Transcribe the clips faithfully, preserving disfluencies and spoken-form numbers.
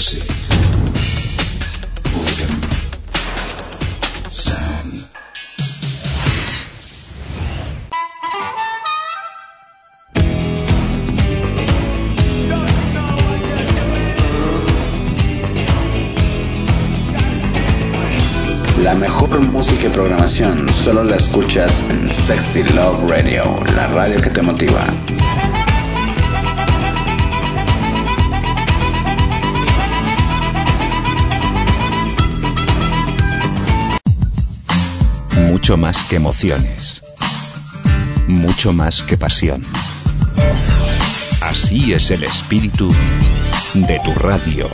Music. Boredom. Sound. La mejor música y programación solo la escuchas en Sexy Love Radio, la radio que te motiva. Mucho más que emociones, mucho más que pasión. Así es el espíritu de tu radio.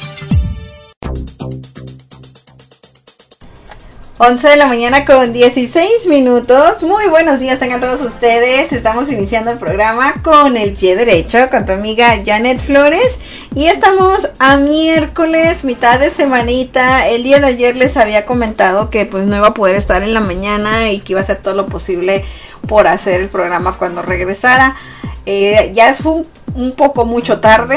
once de la mañana con dieciséis minutos. Muy buenos días tengan todos ustedes. Estamos iniciando el programa con el pie derecho con tu amiga Janet Flores. Y estamos a miércoles, mitad de semanita. El día de ayer les había comentado que pues no iba a poder estar en la mañana y que iba a hacer todo lo posible por hacer el programa cuando regresara. Eh, ya es un, un poco mucho tarde.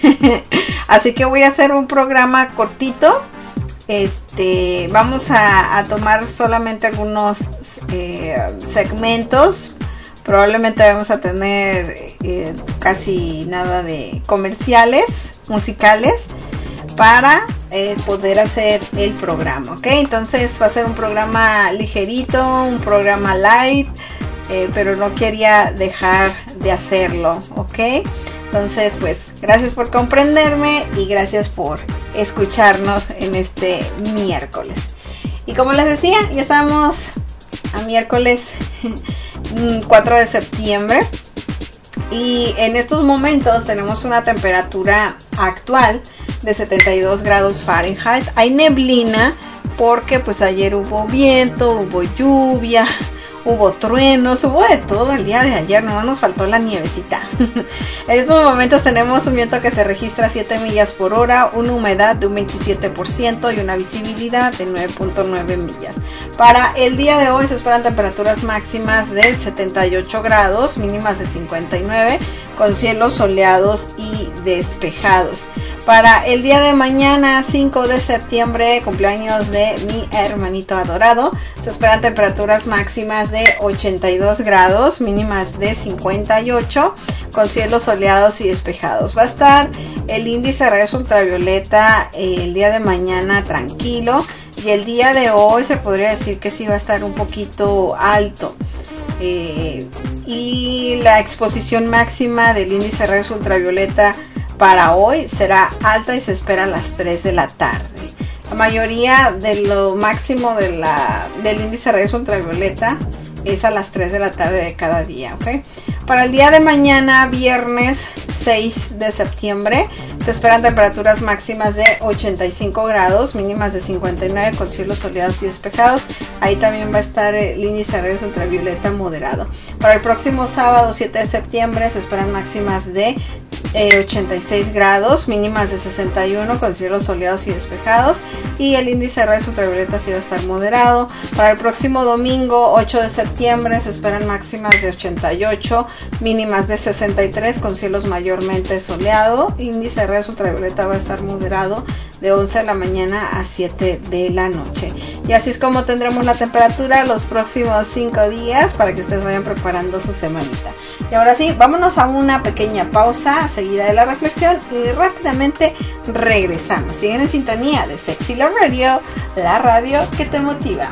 Así que voy a hacer un programa cortito. Este, vamos a, a tomar solamente algunos eh, segmentos. Probablemente vamos a tener eh, casi nada de comerciales musicales para eh, poder hacer el programa, ¿ok? Entonces va a ser un programa ligerito, un programa light, eh, pero no quería dejar de hacerlo, ¿ok? Entonces, pues, gracias por comprenderme y gracias por escucharnos en este miércoles. Y como les decía, ya estamos a miércoles cuatro de septiembre. Y en estos momentos tenemos una temperatura actual de setenta y dos grados Fahrenheit. Hay neblina porque pues ayer hubo viento, hubo lluvia, hubo truenos, hubo de todo el día de ayer, nomás nos faltó la nievecita. En estos momentos tenemos un viento que se registra a siete millas por hora, una humedad de un veintisiete por ciento y una visibilidad de nueve punto nueve millas. Para el día de hoy se esperan temperaturas máximas de setenta y ocho grados, mínimas de cincuenta y nueve, con cielos soleados y despejados. Para el día de mañana, cinco de septiembre, cumpleaños de mi hermanito adorado, se esperan temperaturas máximas de ochenta y dos grados, mínimas de cincuenta y ocho, con cielos soleados y despejados. Va a estar el índice de rayos ultravioleta eh, el día de mañana tranquilo, y el día de hoy se podría decir que sí va a estar un poquito alto. Eh, y la exposición máxima del índice de rayos ultravioleta para hoy será alta y se espera a las tres de la tarde. La mayoría de lo máximo de la, del índice de rayos ultravioleta es a las tres de la tarde de cada día, ¿ok? Para el día de mañana, viernes seis de septiembre, se esperan temperaturas máximas de ochenta y cinco grados, mínimas de cincuenta y nueve, con cielos soleados y despejados. Ahí también va a estar el índice de rayos ultravioleta moderado. Para el próximo sábado siete de septiembre se esperan máximas de eh, ochenta y seis grados, mínimas de sesenta y uno, con cielos soleados y despejados, y el índice de rayos ultravioleta sí va a estar moderado. Para el próximo domingo ocho de septiembre se esperan máximas de ochenta y ocho, mínimas de sesenta y tres, con cielos mayormente soleado. Índice de rayos ultravioleta va a estar moderado de once de la mañana a siete de la noche. Y así es como tendremos la temperatura los próximos cinco días para que ustedes vayan preparando su semanita. Y ahora sí, vámonos a una pequeña pausa seguida de la reflexión y rápidamente regresamos. Siguen en sintonía de Sexy Love Radio, la radio que te motiva.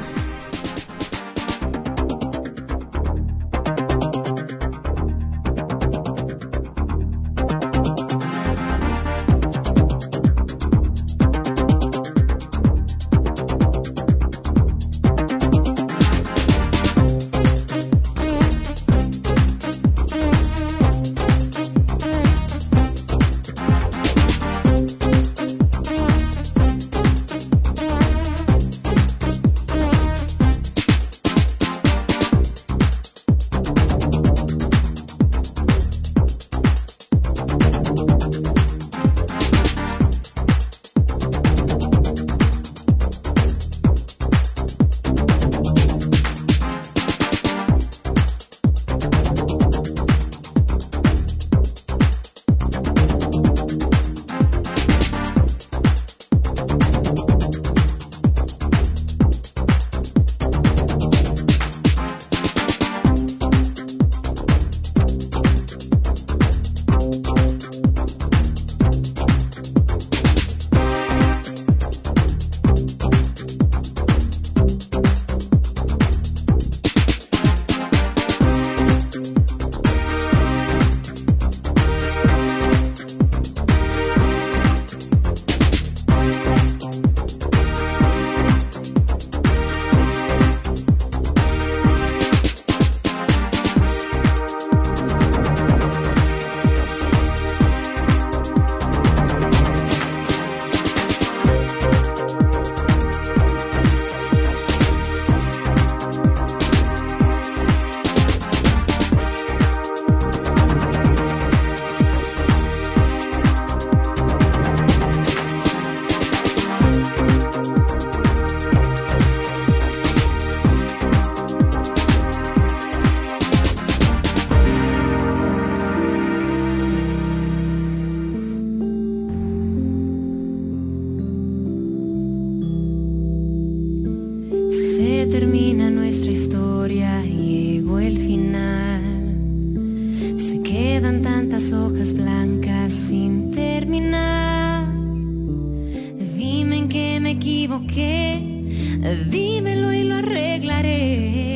termina nuestra historia, llegó el final. Se quedan tantas hojas blancas sin terminar. Dime en qué me equivoqué, dímelo y lo arreglaré.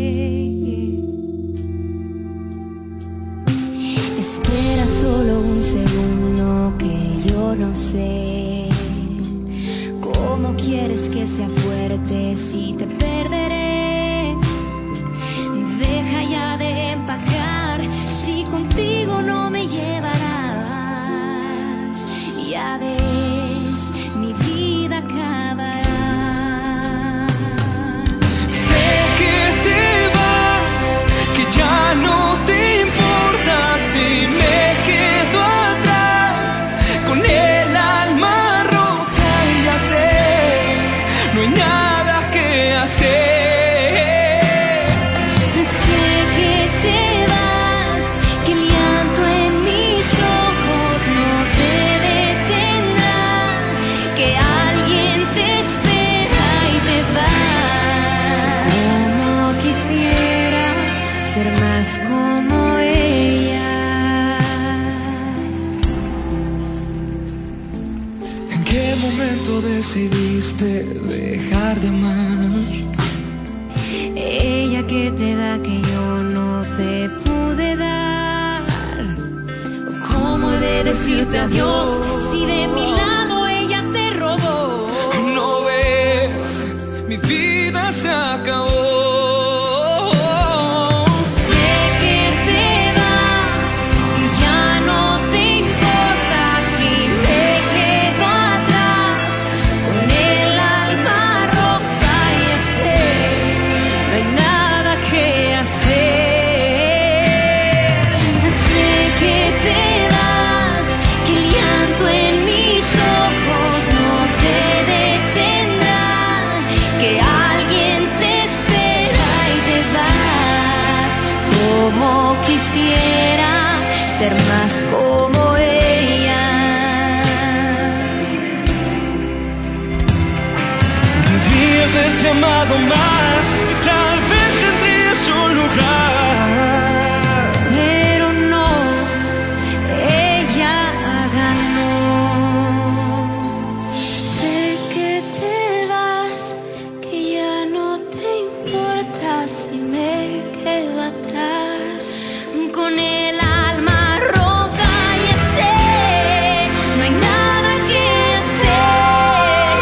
Espera solo un segundo que yo no sé cómo quieres que sea fuerte si te perderé. Deja ya de empacar si contigo no me llevarás. Ya ves, mi vida acabará. Sé que te vas, que ya no te importa si me quedo atrás con el alma rota y ya sé, no hay nada que hacer. Ser más como ella. ¿En qué momento decidiste dejar de amar? Ella que te da que yo no te pude dar. ¿Cómo he de decirte adiós si de mi lado ella te robó? No ves, mi vida se acabó. Quisiera ser más como ella. Debí haberte amado más y tal vez tendrías un lugar. Pero no, ella ganó. Sé que te vas, que ya no te importa si me quedo atrás. Con el alma rota ya sé, no hay nada que hacer.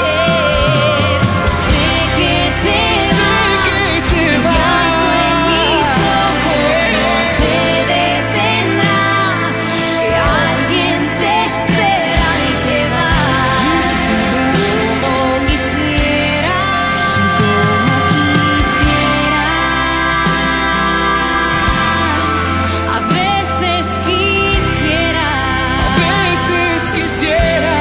Sé que te vas, sé que te vas. En mis ojos no te detendrá, que alguien te espera y te vas. Como quisiera, como quisiera. A veces quisiera, A veces quisiera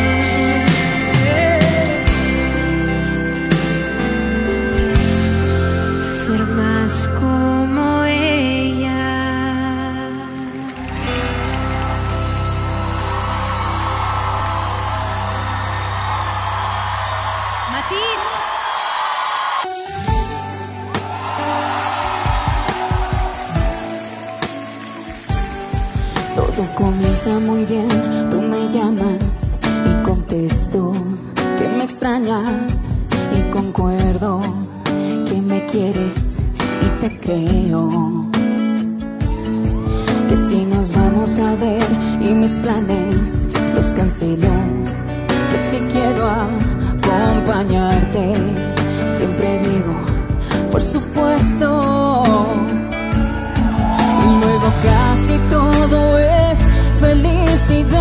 ser más como ella. Matiz. Todo comienza muy bien, tú me llamas y contesto que me extrañas y concuerdo que me quieres y te creo. Que si nos vamos a ver y mis planes los cancelo, que si quiero acompañarte, siempre digo, por supuesto. Y luego casi todo es felicidad,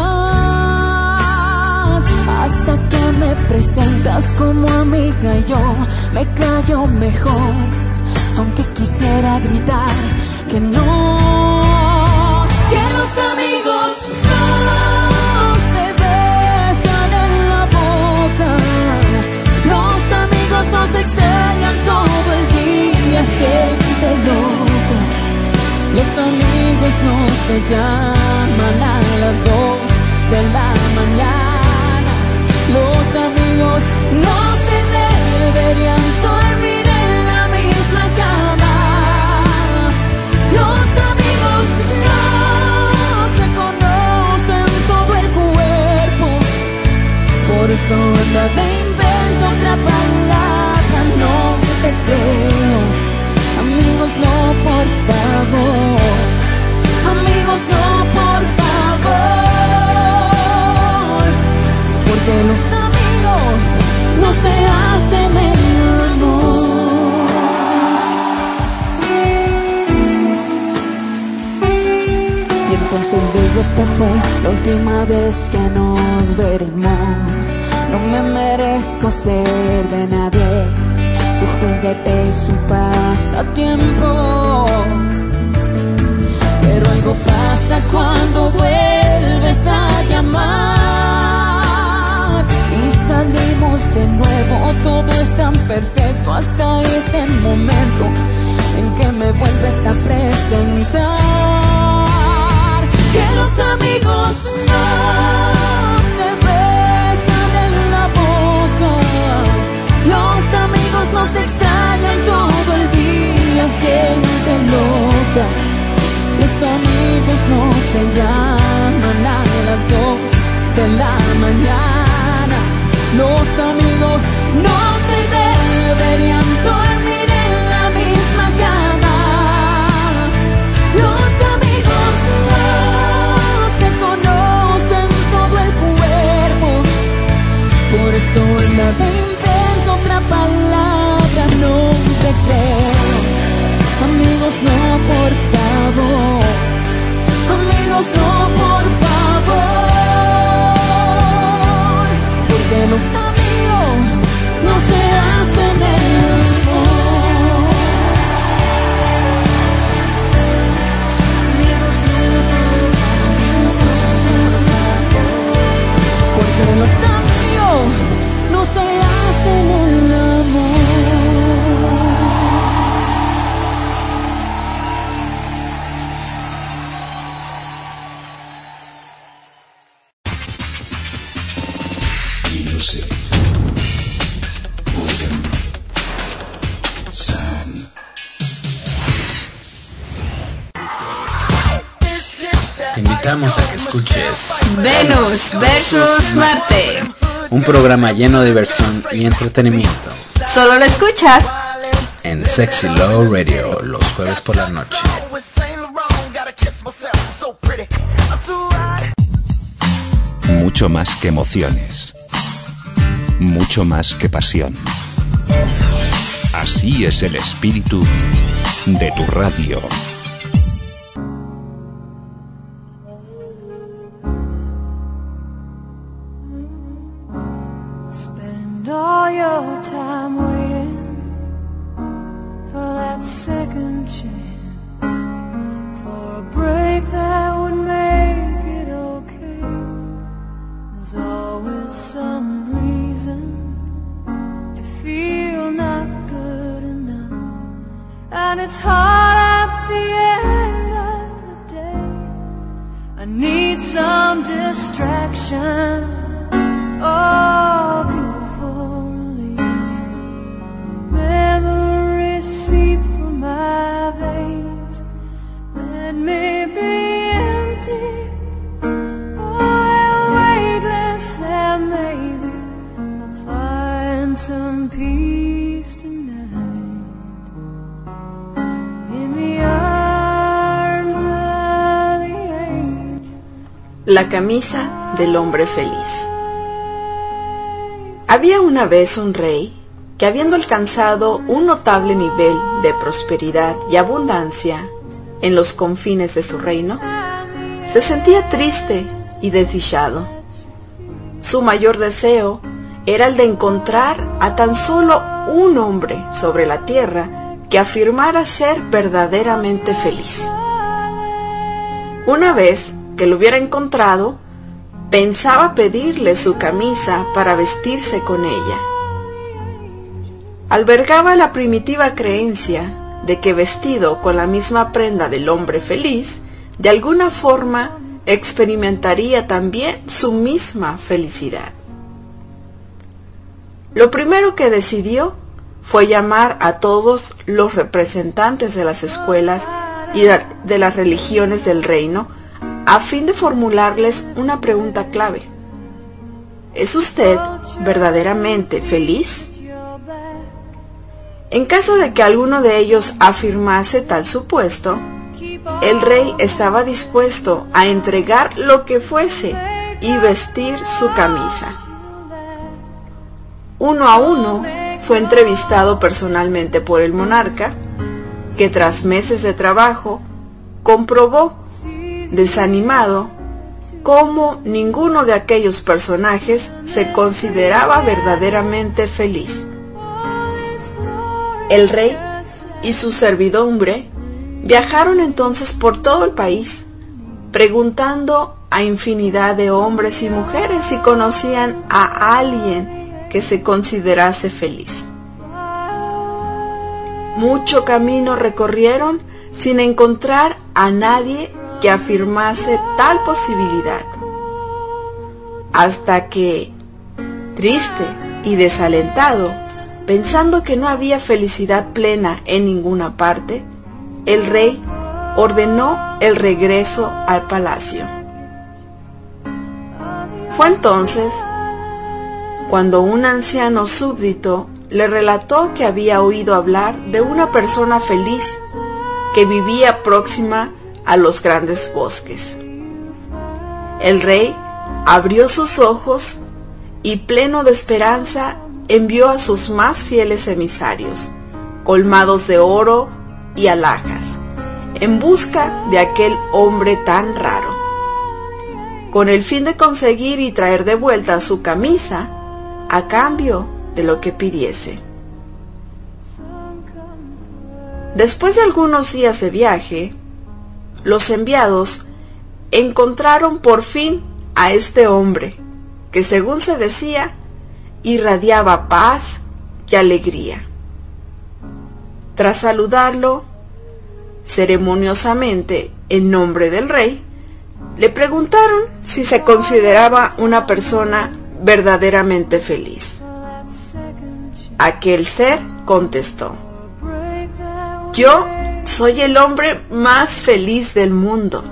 hasta que me presentas como amiga y yo me callo mejor, aunque quisiera gritar que no, que los amigos no se besan en la boca, los amigos nos extrañan todo el día, gente loca. Los amigos no se llaman a las dos de la mañana. Los amigos no se deberían dormir en la eso anda de invento otra palabra, no te creo. Amigos, no, por favor. Amigos, no, por favor. Porque los amigos no se hacen el amor. Y entonces digo, esta fue la última vez que nos veremos. No me merezco ser de nadie, su juguete y su pasatiempo. Pero algo pasa cuando vuelves a llamar y salimos de nuevo. Todo es tan perfecto hasta ese momento en que me vuelves a presentar. Que los amigos no se besan en la boca, los amigos nos extrañan todo el día, gente loca. Los amigos no se llaman a las dos de la mañana. Los amigos no se deberían dormir en la misma cama. Los amigos no se conocen todo el cuerpo. Por eso anda me invento otra palabra, no te creo. Amigos, no, por favor. Amigos, no, por favor. Porque los amigos no se hacen el amor. Amigos, no, porque los amigos no se hacen el amor. Te invitamos a que escuches Venus versus Marte. un programa lleno de diversión y entretenimiento Solo lo escuchas en Sexy Love Radio los jueves por la noche. Mucho más que emociones. Mucho más que pasión. Así es el espíritu de tu radio. Spend all your time waiting for that second chance, for a break that would make it okay. There's always some reason to feel not good enough, and it's hard at the end of the day. I need some distraction. Oh, beautiful release. Memories seep from my veins. Let me be empty. Oh, weightless, and maybe I'll find some peace tonight in the arms of the angel. La camisa del hombre feliz. Había una vez un rey que, habiendo alcanzado un notable nivel de prosperidad y abundancia en los confines de su reino, se sentía triste y desdichado. Su mayor deseo era el de encontrar a tan solo un hombre sobre la tierra que afirmara ser verdaderamente feliz. Una vez que lo hubiera encontrado, pensaba pedirle su camisa para vestirse con ella. Albergaba la primitiva creencia de que vestido con la misma prenda del hombre feliz, de alguna forma experimentaría también su misma felicidad. Lo primero que decidió fue llamar a todos los representantes de las escuelas y de las religiones del reino a fin de formularles una pregunta clave. ¿Es usted verdaderamente feliz? En caso de que alguno de ellos afirmase tal supuesto, el rey estaba dispuesto a entregar lo que fuese y vestir su camisa. Uno a uno fue entrevistado personalmente por el monarca, que tras meses de trabajo comprobó, desanimado, cómo ninguno de aquellos personajes se consideraba verdaderamente feliz. El rey y su servidumbre viajaron entonces por todo el país, preguntando a infinidad de hombres y mujeres si conocían a alguien que se considerase feliz. Mucho camino recorrieron sin encontrar a nadie que afirmase tal posibilidad, hasta que, triste y desalentado, pensando que no había felicidad plena en ninguna parte, el rey ordenó el regreso al palacio. Fue entonces cuando un anciano súbdito le relató que había oído hablar de una persona feliz que vivía próxima a los grandes bosques. El rey abrió sus ojos y, pleno de esperanza, envió a sus más fieles emisarios, colmados de oro y alhajas, en busca de aquel hombre tan raro, con el fin de conseguir y traer de vuelta su camisa a cambio de lo que pidiese. Después de algunos días de viaje, los enviados encontraron por fin a este hombre, que, según se decía, irradiaba paz y alegría. Tras saludarlo ceremoniosamente en nombre del rey, le preguntaron si se consideraba una persona verdaderamente feliz. Aquel ser contestó: yo soy el hombre más feliz del mundo.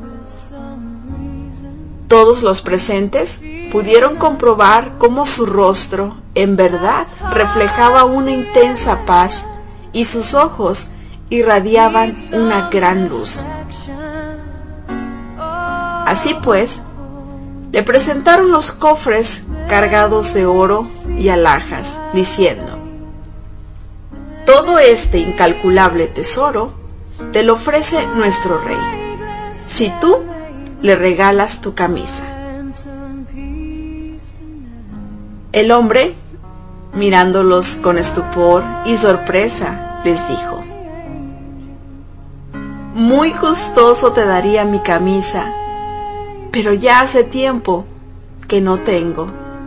Todos los presentes pudieron comprobar cómo su rostro, en verdad, reflejaba una intensa paz y sus ojos irradiaban una gran luz. Así pues, le presentaron los cofres cargados de oro y alhajas, diciendo: todo este incalculable tesoro te lo ofrece nuestro rey, si tú le regalas tu camisa. El hombre, mirándolos con estupor y sorpresa, les dijo: muy gustoso te daría mi camisa, pero ya hace tiempo que no tengo.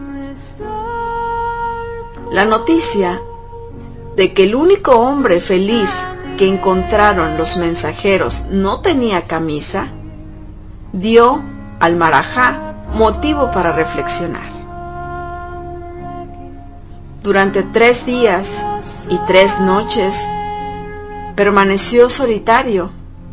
La noticia de que el único hombre feliz que encontraron los mensajeros no tenía camisa, dio al marajá motivo para reflexionar. Durante tres días y tres noches permaneció solitario,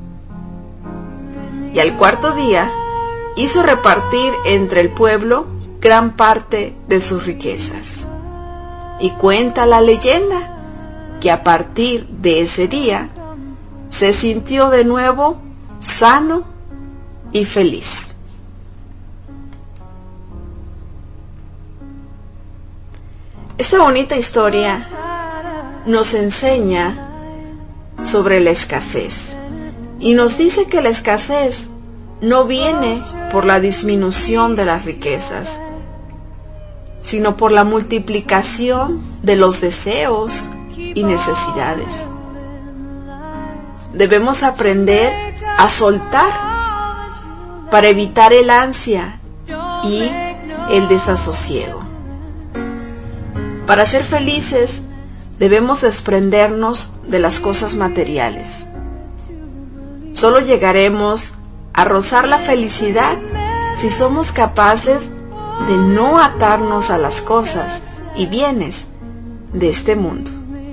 y al cuarto día hizo repartir entre el pueblo gran parte de sus riquezas. Y cuenta la leyenda que a partir de ese día se sintió de nuevo sano y feliz. Esta bonita historia nos enseña sobre la escasez y nos dice que la escasez no viene por la disminución de las riquezas, sino por la multiplicación de los deseos y necesidades. Debemos aprender a soltar para evitar el ansia y el desasosiego. Para ser felices, debemos desprendernos de las cosas materiales. Solo llegaremos a rozar la felicidad si somos capaces de no atarnos a las cosas y bienes de este mundo.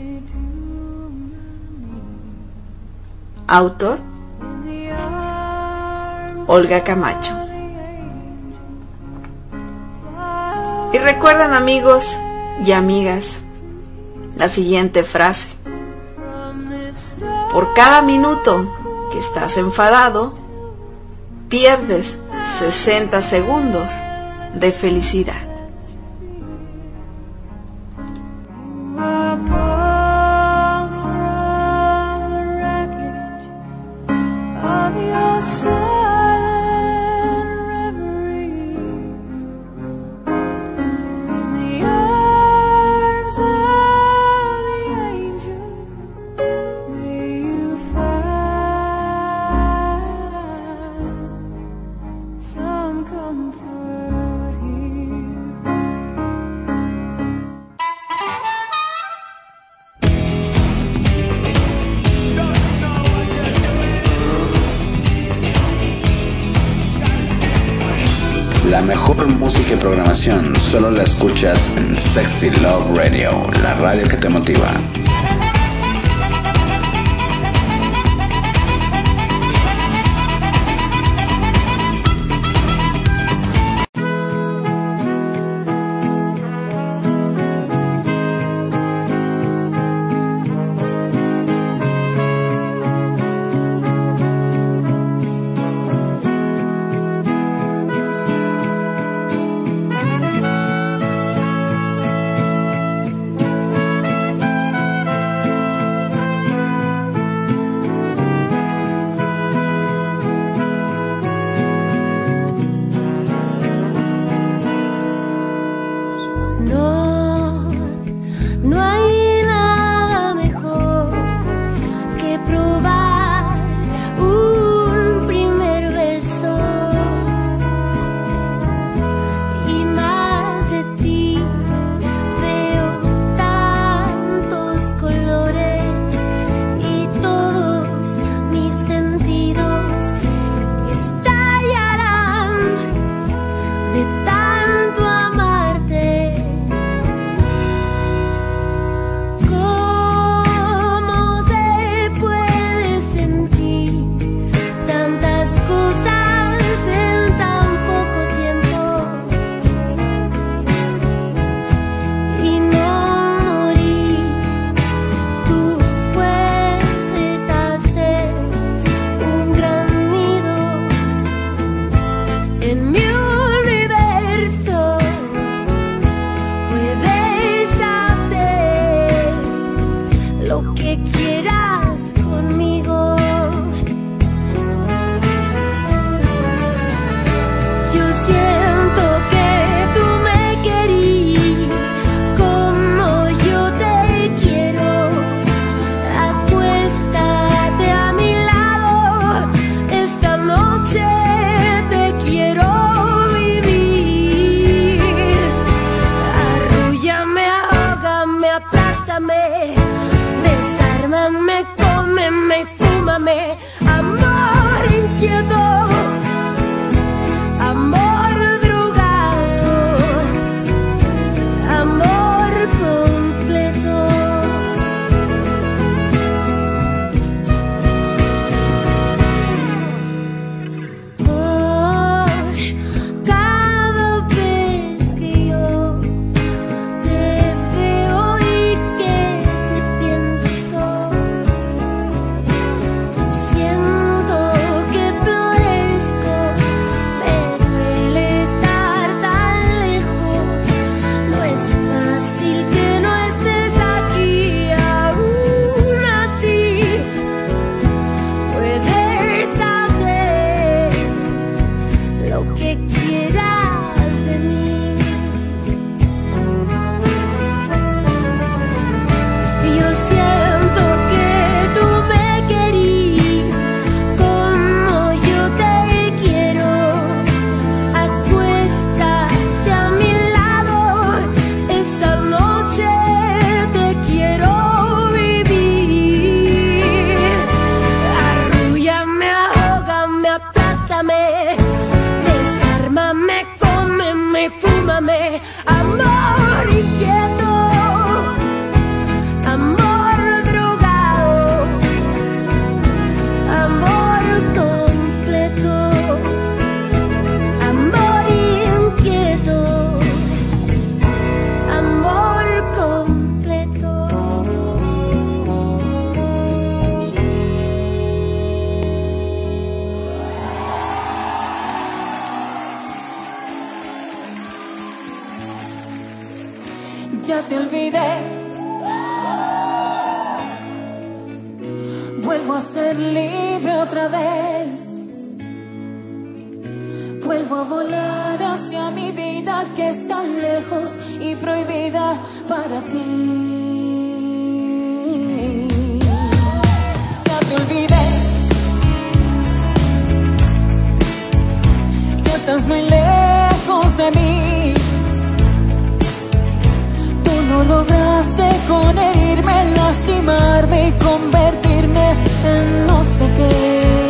Autor: Olga Camacho. Y recuerden, amigos y amigas, la siguiente frase: por cada minuto que estás enfadado, pierdes sesenta segundos de felicidad. La mejor música y programación solo la escuchas en Sexy Love Radio, la radio que te motiva. ya te olvidé. Vuelvo a ser libre otra vez. Vuelvo a volar hacia mi vida que es tan lejos y prohibida para ti. Ya te olvidé que estás muy lejos de mí. Tú no lograste con herirme, lastimarme y convertirme en no sé qué.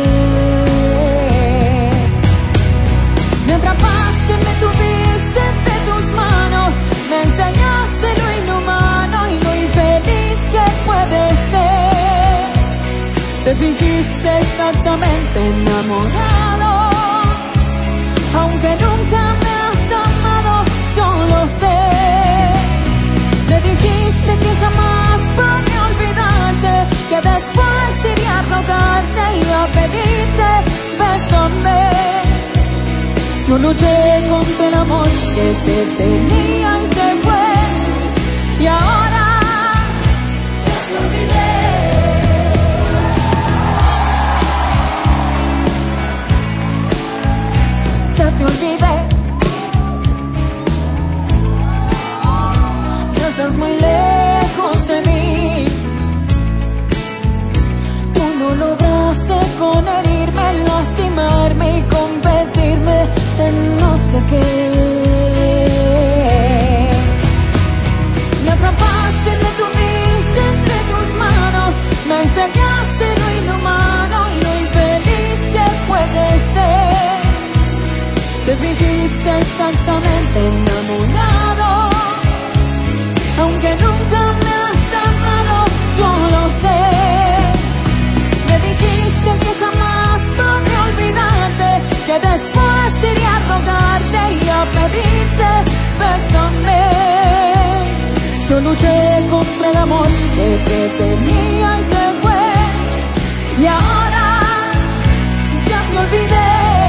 Me atrapaste, me tuviste entre tus manos, me enseñaste lo inhumano y lo infeliz que puede ser. Te fingiste exactamente enamorado, aunque nunca me has amado, yo lo sé. Me dijiste que jamás podría olvidarte, que después iría a rogarte y a pedirte, bésame. Yo luché contra el amor que te tenía y se fue, y ahora ya te olvidé. Ya te olvidé. Ya estás muy lejos de mí. Tú no lograste con herirme, lastimarme y convertirme en no sé qué. Me atrapaste, me tuviste entre tus manos, me enseñaste lo inhumano y lo infeliz que puede ser. Te fingiste exactamente enamorado, aunque nunca me has amado, yo lo sé. Me dijiste que jamás podré olvidarte, que después iría a rogarte y a pedirte, bésame. Yo luché contra el amor que te tenía y se fue, y ahora ya te olvidé.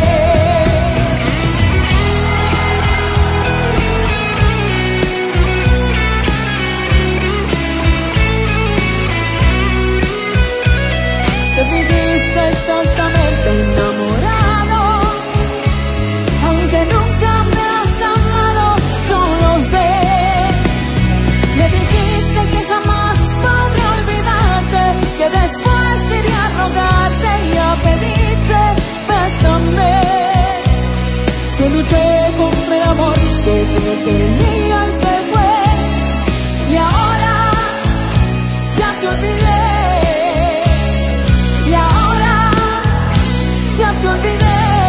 Te fingiste exactamente enamorado, aunque nunca me has amado, yo lo sé. Me dijiste que jamás podré olvidarte, que después iría a rogarte y a pedirte, bésame. Yo luché contra el amor que te tenía y se fue, y ahora ya te olvidé. Y ahora ya te olvidé.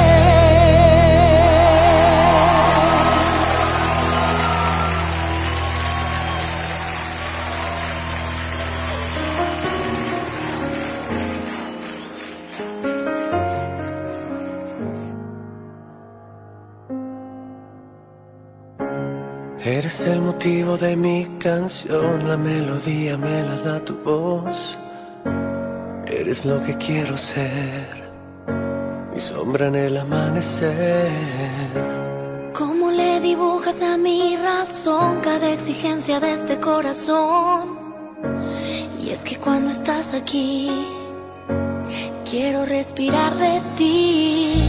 Eres el motivo de mi canción, la melodía me la da tu voz. Eres lo que quiero ser, mi sombra en el amanecer. ¿Cómo le dibujas a mi razón cada exigencia de este corazón? Y es que cuando estás aquí, quiero respirar de ti.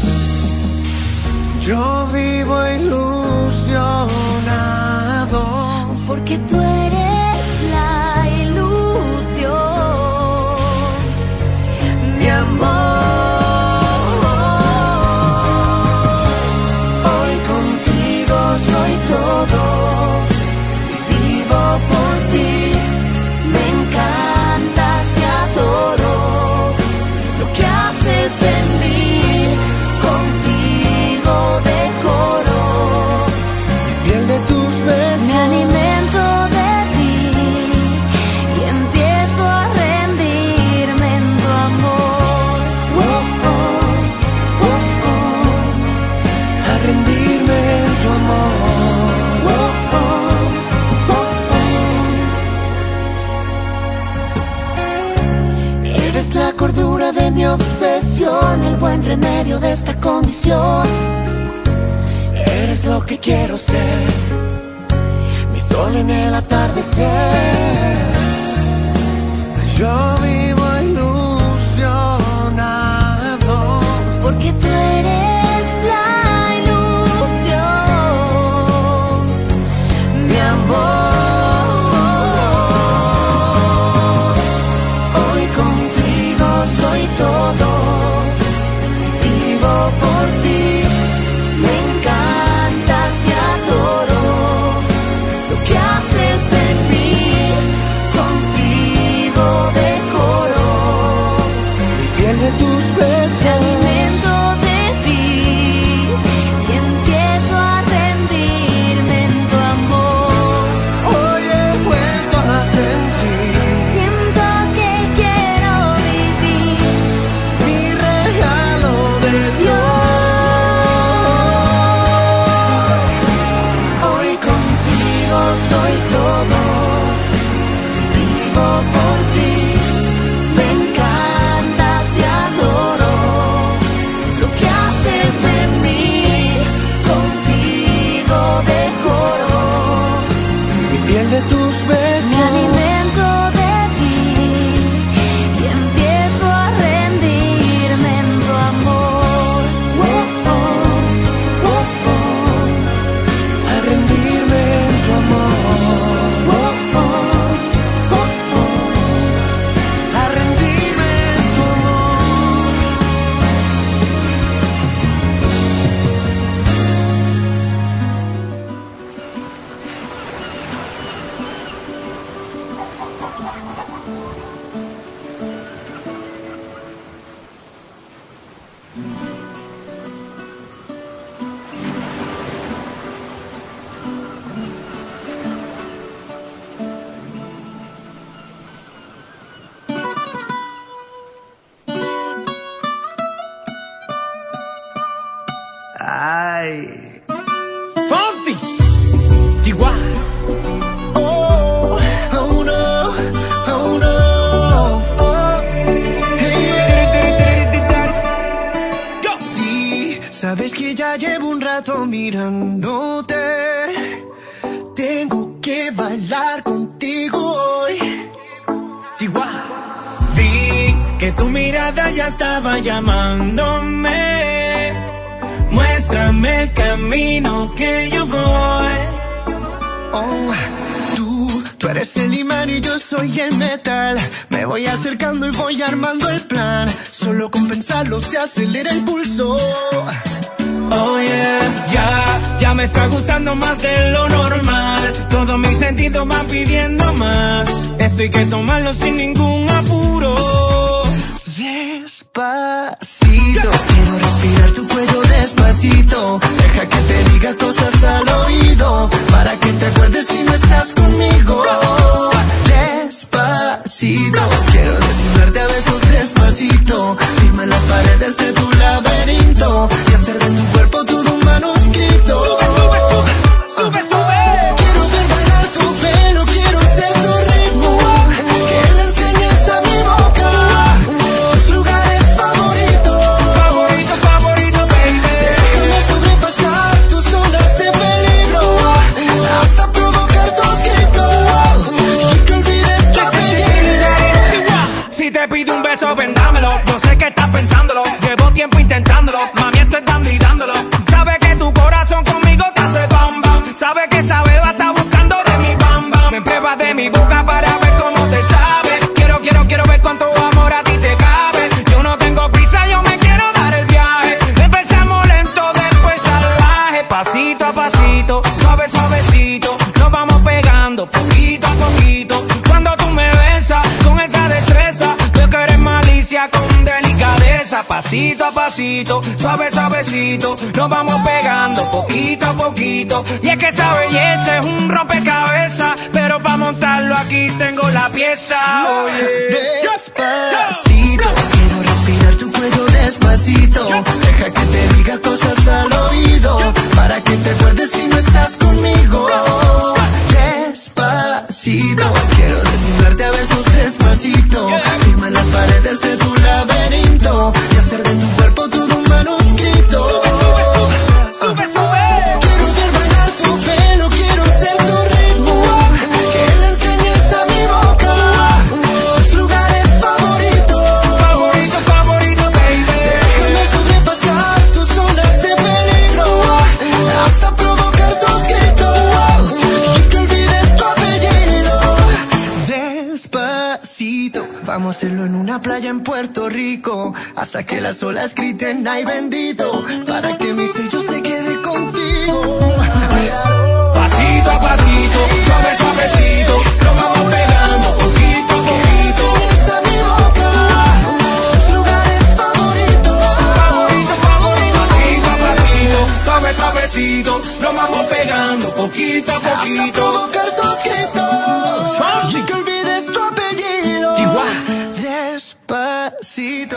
Yo vivo ilusionado, porque tú eres la ilusión, mi amor. Hoy contigo soy todo y vivo por ti. Me encantas y adoro lo que haces en mí. Contigo decoro mi piel de tus besos. me alimento de ti y empiezo a rendirme en tu amor. Oh, oh, oh, oh. A rendirme en tu amor. Oh, oh, oh. Eres la cordura de mi obsesión, el buen remedio de esta condición. Eres lo que quiero ser, mi sol en el atardecer. Yo vivo ilusionado, porque tú eres la ilusión, mi amor. Hoy contigo soy todo, vivo por ti, me encantas y adoro lo que haces en mí. Contigo decoro mi piel de tus besos, me alimento de ti y empiezo a rendirme en tu amor. hoy he vuelto a sentir Siento que quiero vivir mi regalo de Dios. Hoy contigo soy todo, vivo por ti, me encantas y adoro lo que haces en mí. Contigo decoro mi piel de tus besos, me alimento de ti y empiezo a rendirme en tu amor. Oh, oh, oh, oh, a rendirme en tu amor. Oh, oh, oh, oh, a rendirme en tu amor. Ay, Fonsi, Chihuahua. oh, oh no, oh no, oh, hey, Yo. sí, sabes que ya llevo un rato mirándote. Tengo que bailar contigo hoy. Chihuahua. Vi que tu mirada ya estaba llamándome. Muéstrame el camino que yo voy. Oh, tú, tú eres el imán y yo soy el metal. Me voy acercando y voy armando el plan. Solo con pensarlo se acelera el pulso. Oh yeah, ya, ya me está gustando más de lo normal. Todos mis sentidos van pidiendo más. Esto hay que tomarlo sin ningún apuro. Despacito, quiero respirar tu cuello despacito. Deja que te diga cosas al oído, para que te acuerdes si no estás conmigo. Despacito, quiero desnudarte a besos despacito. Firma las paredes de tu laberinto y hacer de tu cuerpo todo un manuscrito. Sube, sube, sube, sube, sube. Quiero ver bailar tu pelo, quiero ser tu ritmo, que le enseñes a mi boca tus lugares favoritos. Favorito, favorito, baby. Déjame sobrepasar tus zonas de peligro, hasta provocar tus gritos y que olvides tu apellido. Si te pido un beso, vendámelo. Yo sé que estás pensándolo. Llevo tiempo intentándolo. Mami, estoy dando y dándolo. Sabe que tu corazón conmigo te hace bam bam. Sabe que esa beba está buscando de mi bam bam. Me pruebas de mi boca para ver cómo te sabe. Quiero, quiero, quiero ver cuánto amor a ti te cabe. Yo no tengo prisa, yo me quiero dar el viaje. Empezamos lento, después salvaje. Pasito a pasito, suave, suavecito. Nos vamos pegando poquito a poquito. Cuando tú me besas con esa destreza, veo que eres malicia con delicadeza. Pasito a pasito, suave, suavecito. Nos vamos pegando poquito a poquito. Y es que esa belleza es un rompecabezas, pero para montarlo aquí tengo la pieza. Oye, Despacito, quiero respirar tu cuello despacito. Deja que te diga cosas al oído, para que te acuerdes si no estás conmigo. Despacito, quiero desnudarte a besos despacito. Firma las paredes de tu laberinto y hacer de tu cuerpo todo un manuscrito. sube, sube. Quiero ver bailar tu pelo, quiero ser tu ritmo, hacerlo en una playa en Puerto Rico, hasta que las olas griten ay bendito, para que mi sello se quede contigo. Pasito a pasito, suave suavecito, lo vamos pegando poquito a poquito. Esa mi boca, tus lugares favoritos, favorito, favorito. Pasito a pasito, suave suavecito, lo vamos pegando poquito a poquito. Hasta provocar tus gritos, sin que olvides tu apellido. Despacito.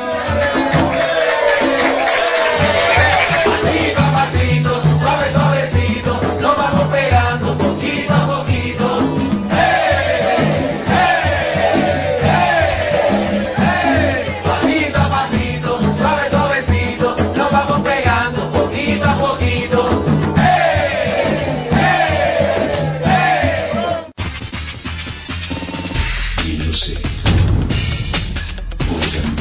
Pasito a pasito, suave suavecito, lo vamos pegando poquito a poquito. Hey, hey, hey, hey. Pasito a pasito, suave suavecito, lo vamos pegando poquito a poquito. Hey, hey, hey. Music. Boredom.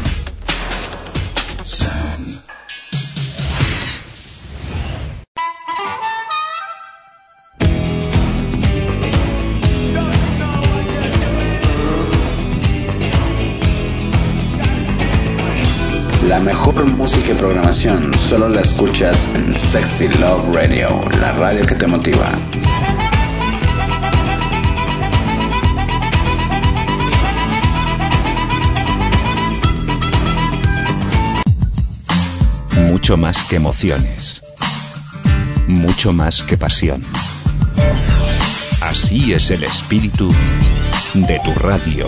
Sound. La mejor música y programación solo la escuchas en Sexy Love Radio, la radio que te motiva. Mucho más que emociones. Mucho más que pasión. Así es el espíritu de tu radio.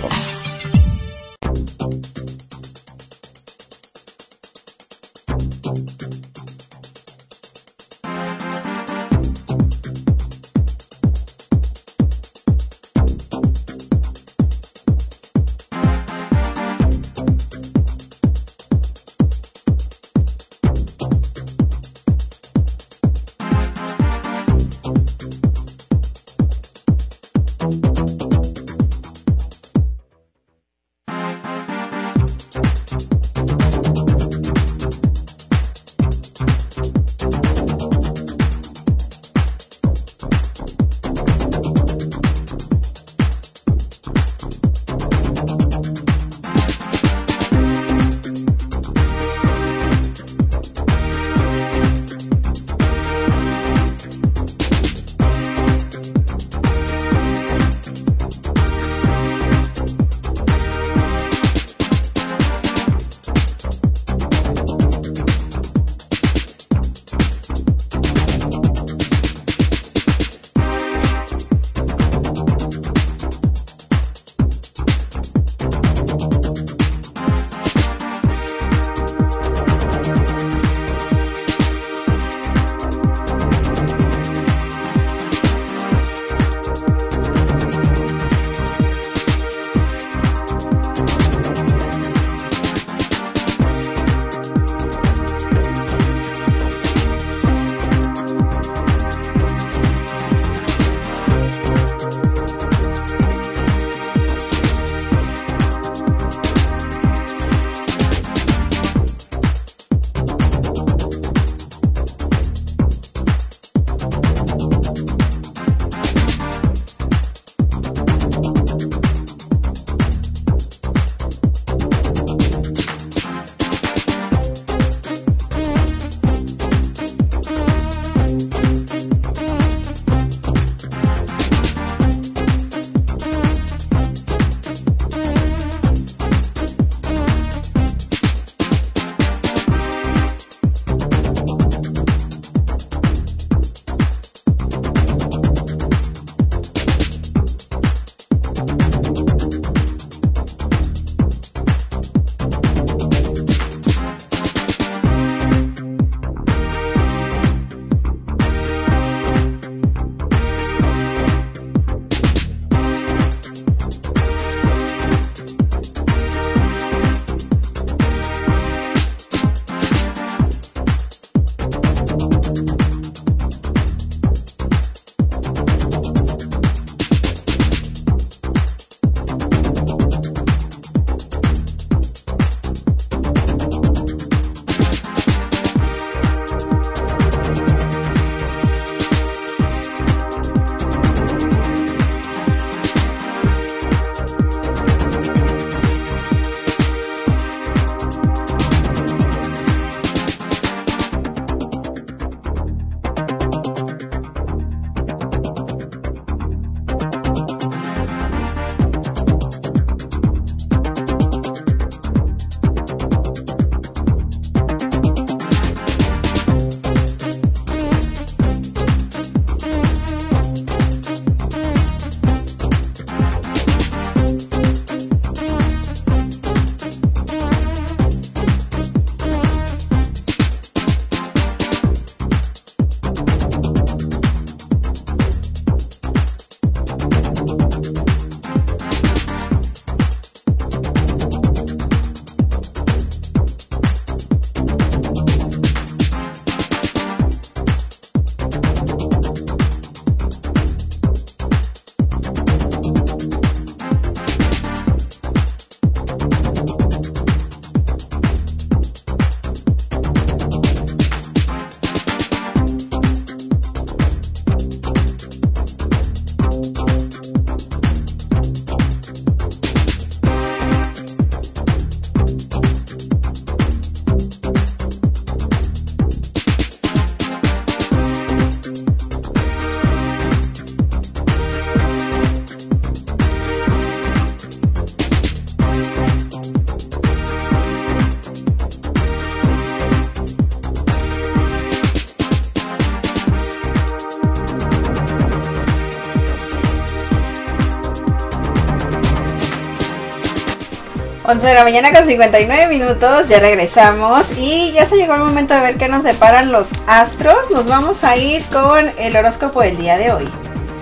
once de la mañana con cincuenta y nueve minutos, ya regresamos y ya se llegó el momento de ver qué nos deparan los astros. Nos vamos a ir con el horóscopo del día de hoy.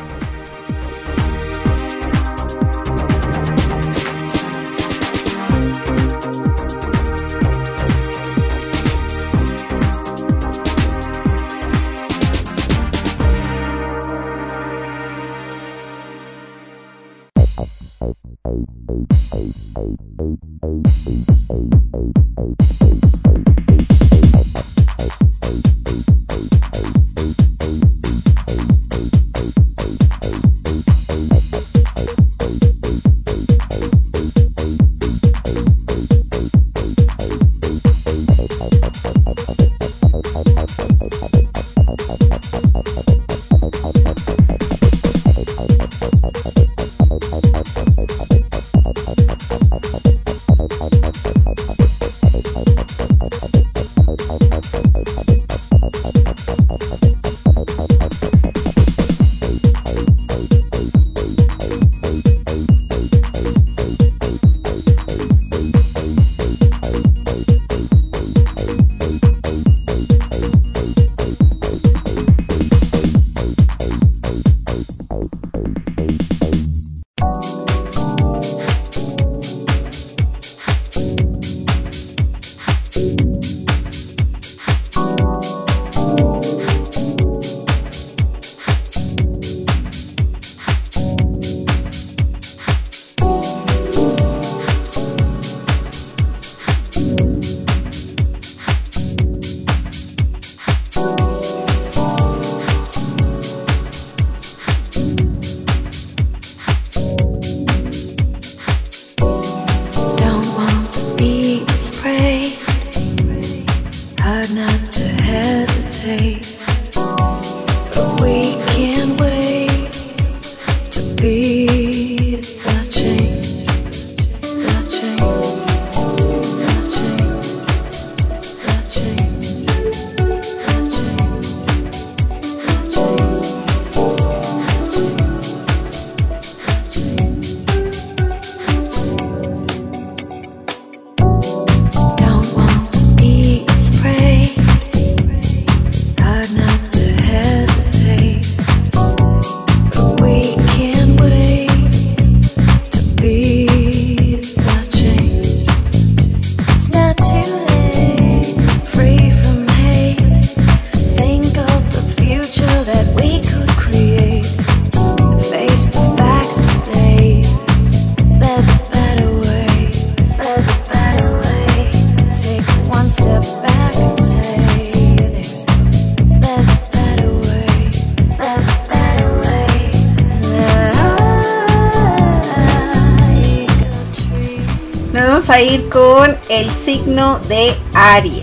A ir con el signo de Aries.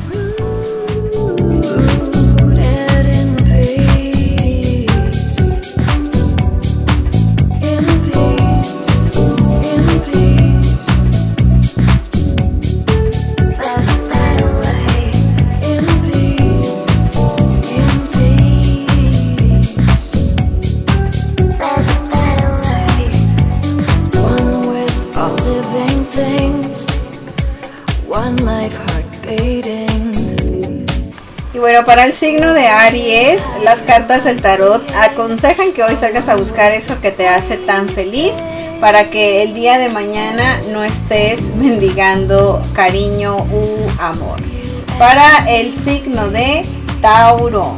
Bueno, para el signo de Aries, las cartas del tarot aconsejan que hoy salgas a buscar eso que te hace tan feliz para que el día de mañana no estés mendigando cariño u amor. Para el signo de Tauro.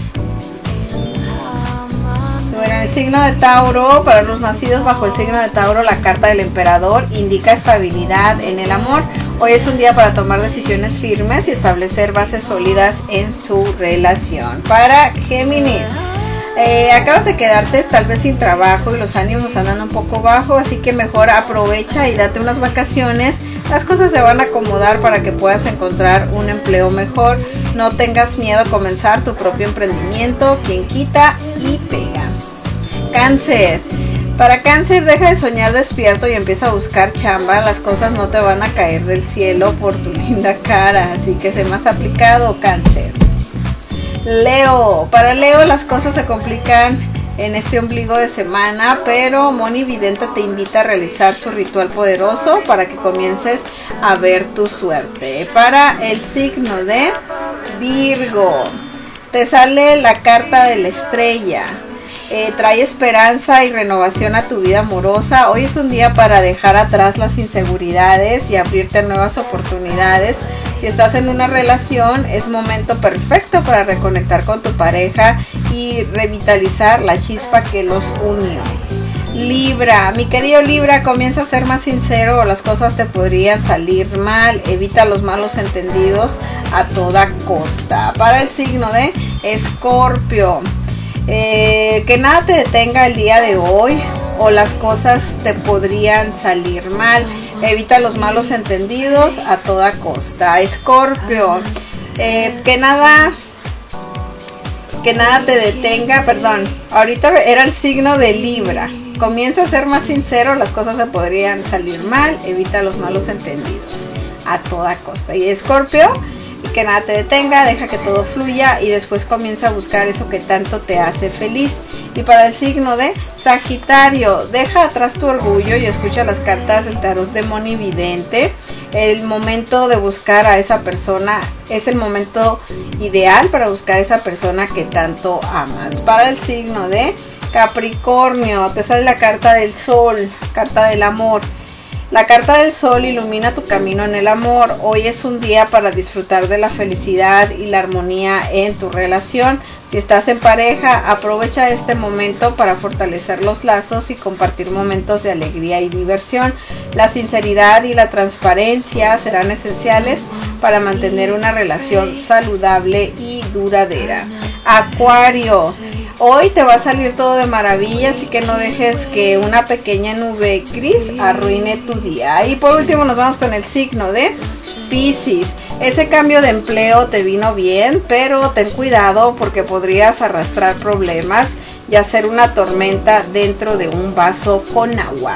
Bueno, el signo de Tauro, para los nacidos bajo el signo de Tauro, la carta del emperador indica estabilidad en el amor. Hoy es un día para tomar decisiones firmes y establecer bases sólidas en su relación. Para Géminis, eh, acabas de quedarte tal vez sin trabajo y los ánimos andan un poco bajo, así que mejor aprovecha y date unas vacaciones. Las cosas se van a acomodar para que puedas encontrar un empleo mejor. No tengas miedo a comenzar tu propio emprendimiento, quien quita y pega. Cáncer. Para Cáncer, deja de soñar despierto y empieza a buscar chamba. Las cosas no te van a caer del cielo por tu linda cara, así que sé más aplicado, Cáncer. Leo. Para Leo las cosas se complican en este ombligo de semana, pero Moni Vidente te invita a realizar su ritual poderoso para que comiences a ver tu suerte. Para el signo de Virgo, te sale la carta de la estrella. Eh, trae esperanza y renovación a tu vida amorosa. Hoy es un día para dejar atrás las inseguridades y abrirte a nuevas oportunidades. Si estás en una relación, es momento perfecto para reconectar con tu pareja y revitalizar la chispa que los unió. Libra, mi querido Libra, comienza a ser más sincero o las cosas te podrían salir mal. Evita los malos entendidos a toda costa. Para el signo de Escorpio, Eh, que nada te detenga el día de hoy o las cosas te podrían salir mal. Evita los malos entendidos a toda costa. Escorpio, eh, que nada que nada te detenga, perdón, ahorita era el signo de Libra. Comienza a ser más sincero, las cosas se podrían salir mal. Evita los malos entendidos a toda costa. Y Escorpio, que nada te detenga, deja que todo fluya y después comienza a buscar eso que tanto te hace feliz. Y para el signo de Sagitario, deja atrás tu orgullo y escucha las cartas del tarot de Moni Vidente. El momento de buscar a esa persona es el momento ideal para buscar a esa persona que tanto amas. Para el signo de Capricornio, te sale la carta del sol, carta del amor. La carta del sol ilumina tu camino en el amor. Hoy es un día para disfrutar de la felicidad y la armonía en tu relación. Si estás en pareja, aprovecha este momento para fortalecer los lazos y compartir momentos de alegría y diversión. La sinceridad y la transparencia serán esenciales para mantener una relación saludable y duradera. Acuario, hoy te va a salir todo de maravilla, así que no dejes que una pequeña nube gris arruine tu día. Y por último nos vamos con el signo de Piscis. Ese cambio de empleo te vino bien, pero ten cuidado porque podrías arrastrar problemas y hacer una tormenta dentro de un vaso con agua.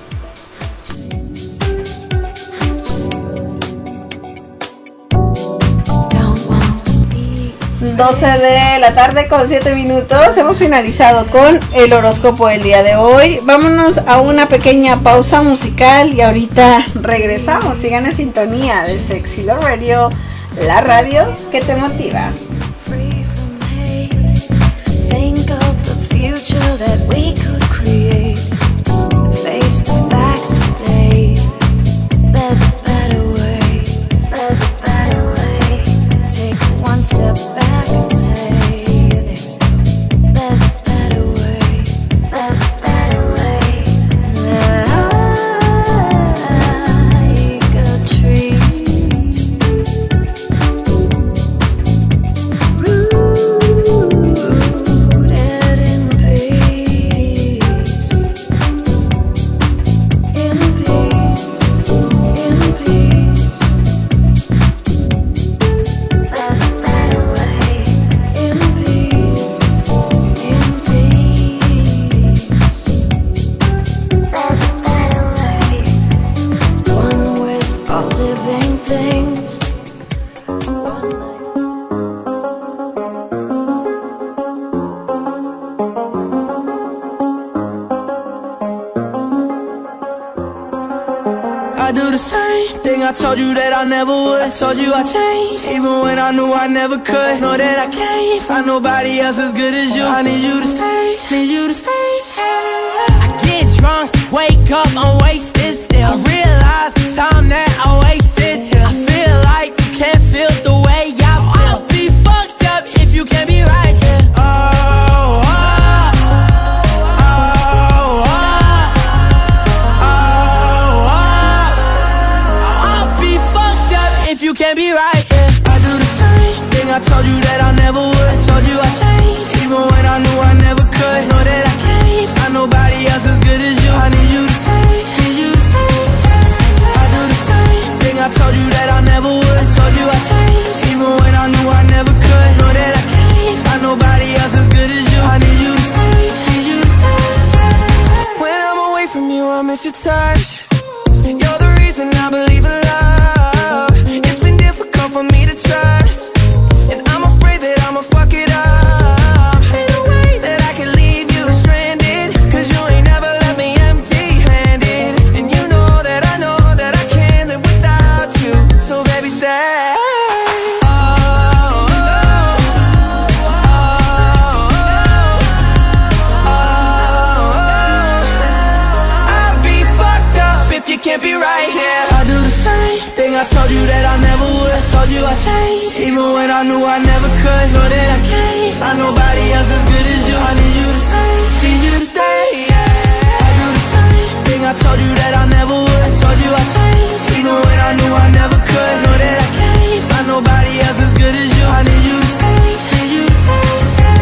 doce de la tarde con siete minutos. Hemos finalizado con el horóscopo del día de hoy. Vámonos a una pequeña pausa musical y ahorita regresamos. Sigan en sintonía de Sexy Love Radio, la radio que te motiva. Think of the future that we could create. Face the facts today. There's a better way. There's a better way. Take one step back. I told you that I never would. I told you I changed, even when I knew I never could. Know that I can't find nobody else as good as you. I need you to stay, need you to stay. I get drunk, wake up, I'm wasted still. I realize the time that I wasted here. I feel like you can't feel the way I feel. I'll be fucked up if you can't be right here. Oh, oh. You can't be right, yeah. I do the same thing I told you that I never would. I told you I changed, even when I knew I never could. Know that I can't you that I never would. I told you I changed, even when I knew I never could. Know that I can't find nobody else as good as you. I need you to stay, need you to stay, yeah. I do the same thing, I told you that I never would. I told you I changed, even when I knew I never could. Know that I can't find nobody else as good as you. I need you to stay, need you to stay, yeah.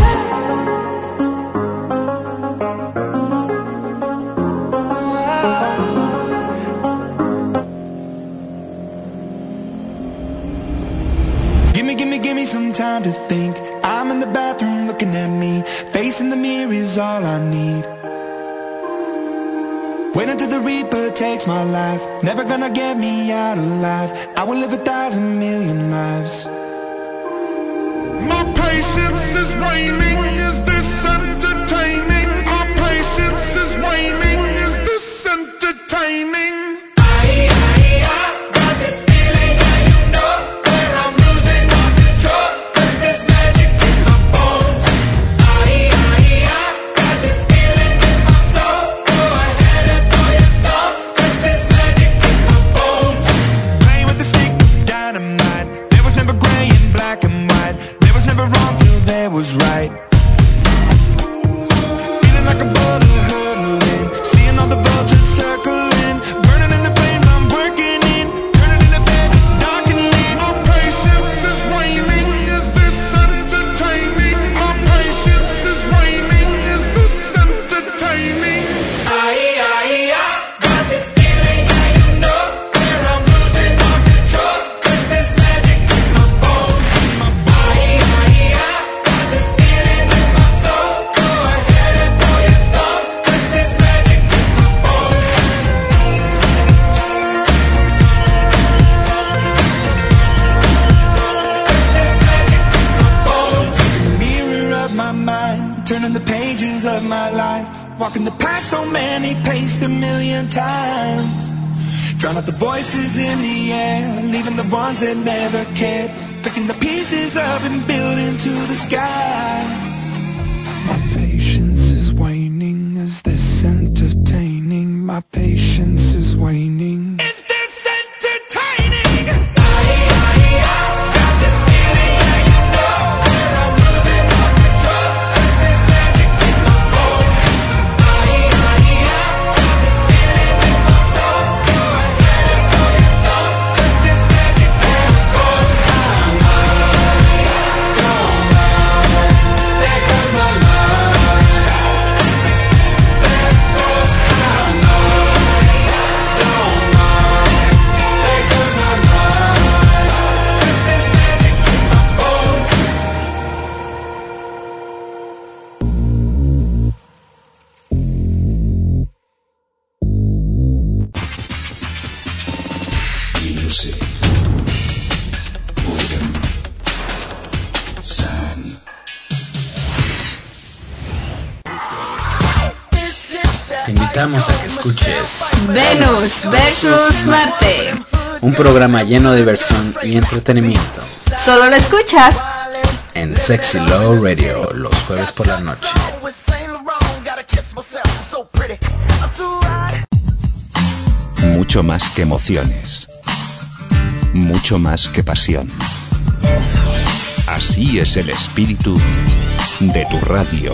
Give me some time to think. I'm in the bathroom looking at me. Facing the mirror is all I need. Wait until the Reaper takes my life. Never gonna get me out alive. I will live a thousand million lives. My patience is waning. Is this entertaining? My patience is waning. Is this entertaining? Was right. Feeling like a boulder hurtling, seeing all the vultures circling, burning in the flames I'm working in, turning in the bed it's darkening. My patience is waning, is this entertaining? My patience is waning, is this entertaining? Aye, aye, I got this feeling that you know, where I'm losing all control. There's this magic in my bones, in my body. Aye, aye, I turning the pages of my life, walking the path so many paced a million times, drown out the voices in the air, leaving the ones that never cared, picking the pieces up and building to the sky. My patience is waning. Is this entertaining? My patience is waning. Is this entertaining? Aye, aye, I got this feeling that you know, where I'm losing all control. There's this magic in my bones. Aye, aye, I got this feeling in my soul. You are set it for your stone. There's this magic in my bones. I'm high, don't mind. There goes my mind. There goes I'm high, don't mind. There goes my mind. There's this magic in my bones. Music, rhythm, sound. Te invitamos a que escuches Venus versus Marte. un programa lleno de diversión y entretenimiento Solo lo escuchas en Sexy Love Radio los jueves por la noche. Mucho más que emociones. Mucho más que pasión. Así es el espíritu de tu radio.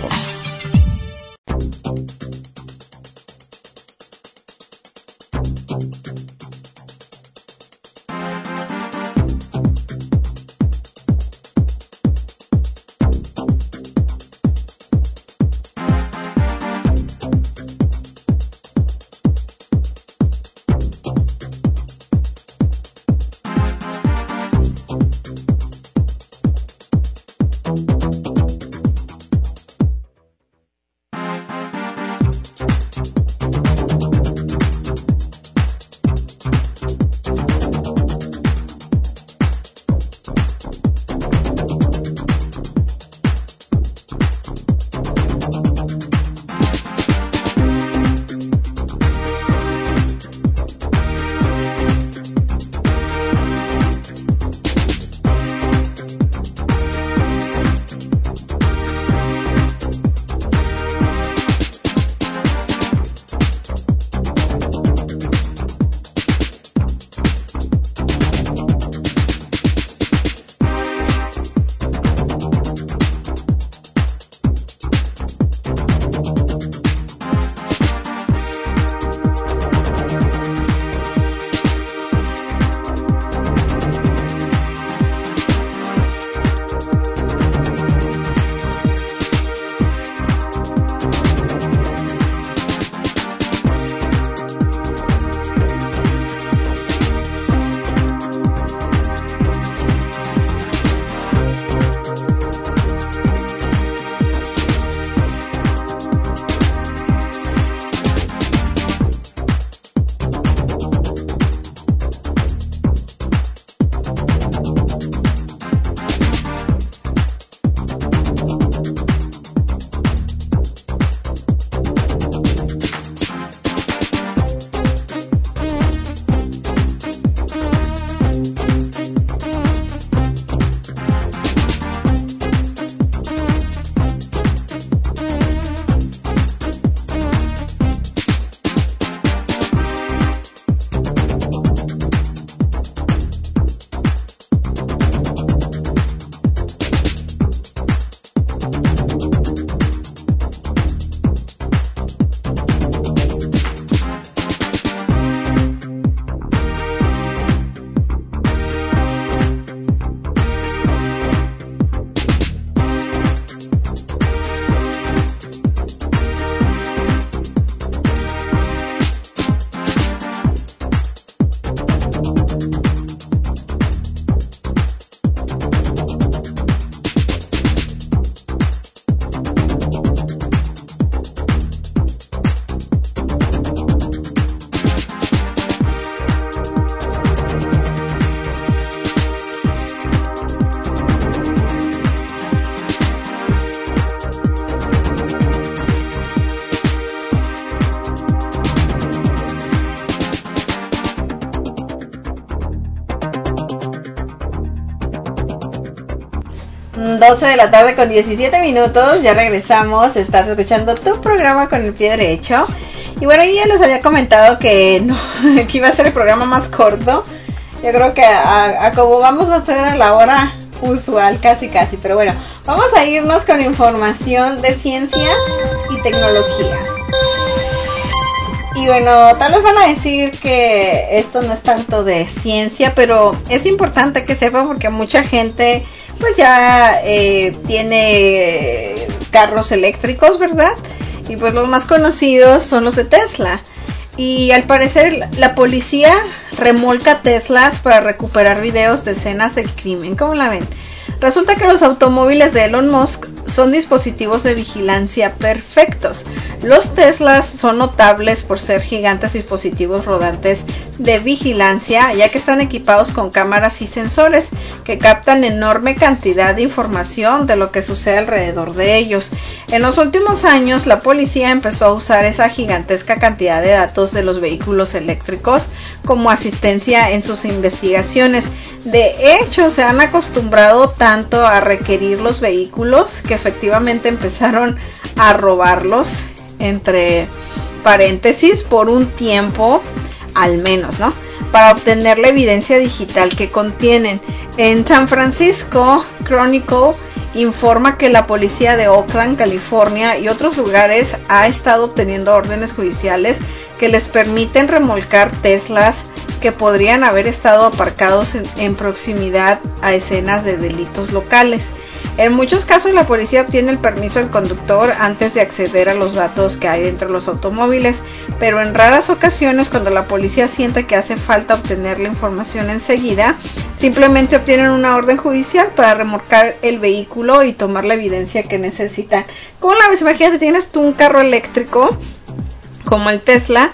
doce de la tarde con diecisiete minutos, ya regresamos, estás escuchando tu programa con el pie derecho. Y bueno, yo ya les había comentado que no, que iba a ser el programa más corto. Yo creo que a, a como vamos a hacer a la hora usual, casi casi, pero bueno, vamos a irnos con información de ciencia y tecnología. Y bueno, tal vez van a decir que esto no es tanto de ciencia, pero es importante que sepan porque mucha gente pues ya eh, tiene carros eléctricos, ¿verdad? Y pues los más conocidos son los de Tesla. Y al parecer la policía remolca Teslas para recuperar videos de escenas del crimen. ¿Cómo la ven? Resulta que los automóviles de Elon Musk son dispositivos de vigilancia perfectos. Los Teslas son notables por ser gigantes dispositivos rodantes de vigilancia, ya que están equipados con cámaras y sensores que captan enorme cantidad de información de lo que sucede alrededor de ellos. En los últimos años, la policía empezó a usar esa gigantesca cantidad de datos de los vehículos eléctricos como asistencia en sus investigaciones. De hecho, se han acostumbrado tanto a requerir los vehículos que efectivamente empezaron a robarlos, entre paréntesis, por un tiempo al menos, ¿no? Para obtener la evidencia digital que contienen. En San Francisco, Chronicle informa que la policía de Oakland, California y otros lugares ha estado obteniendo órdenes judiciales que les permiten remolcar Teslas que podrían haber estado aparcados en, en proximidad a escenas de delitos locales. En muchos casos la policía obtiene el permiso del conductor antes de acceder a los datos que hay dentro de los automóviles, pero en raras ocasiones, cuando la policía siente que hace falta obtener la información enseguida, simplemente obtienen una orden judicial para remolcar el vehículo y tomar la evidencia que necesitan. ¿Cómo la ves? Imagínate, tienes tú un carro eléctrico como el Tesla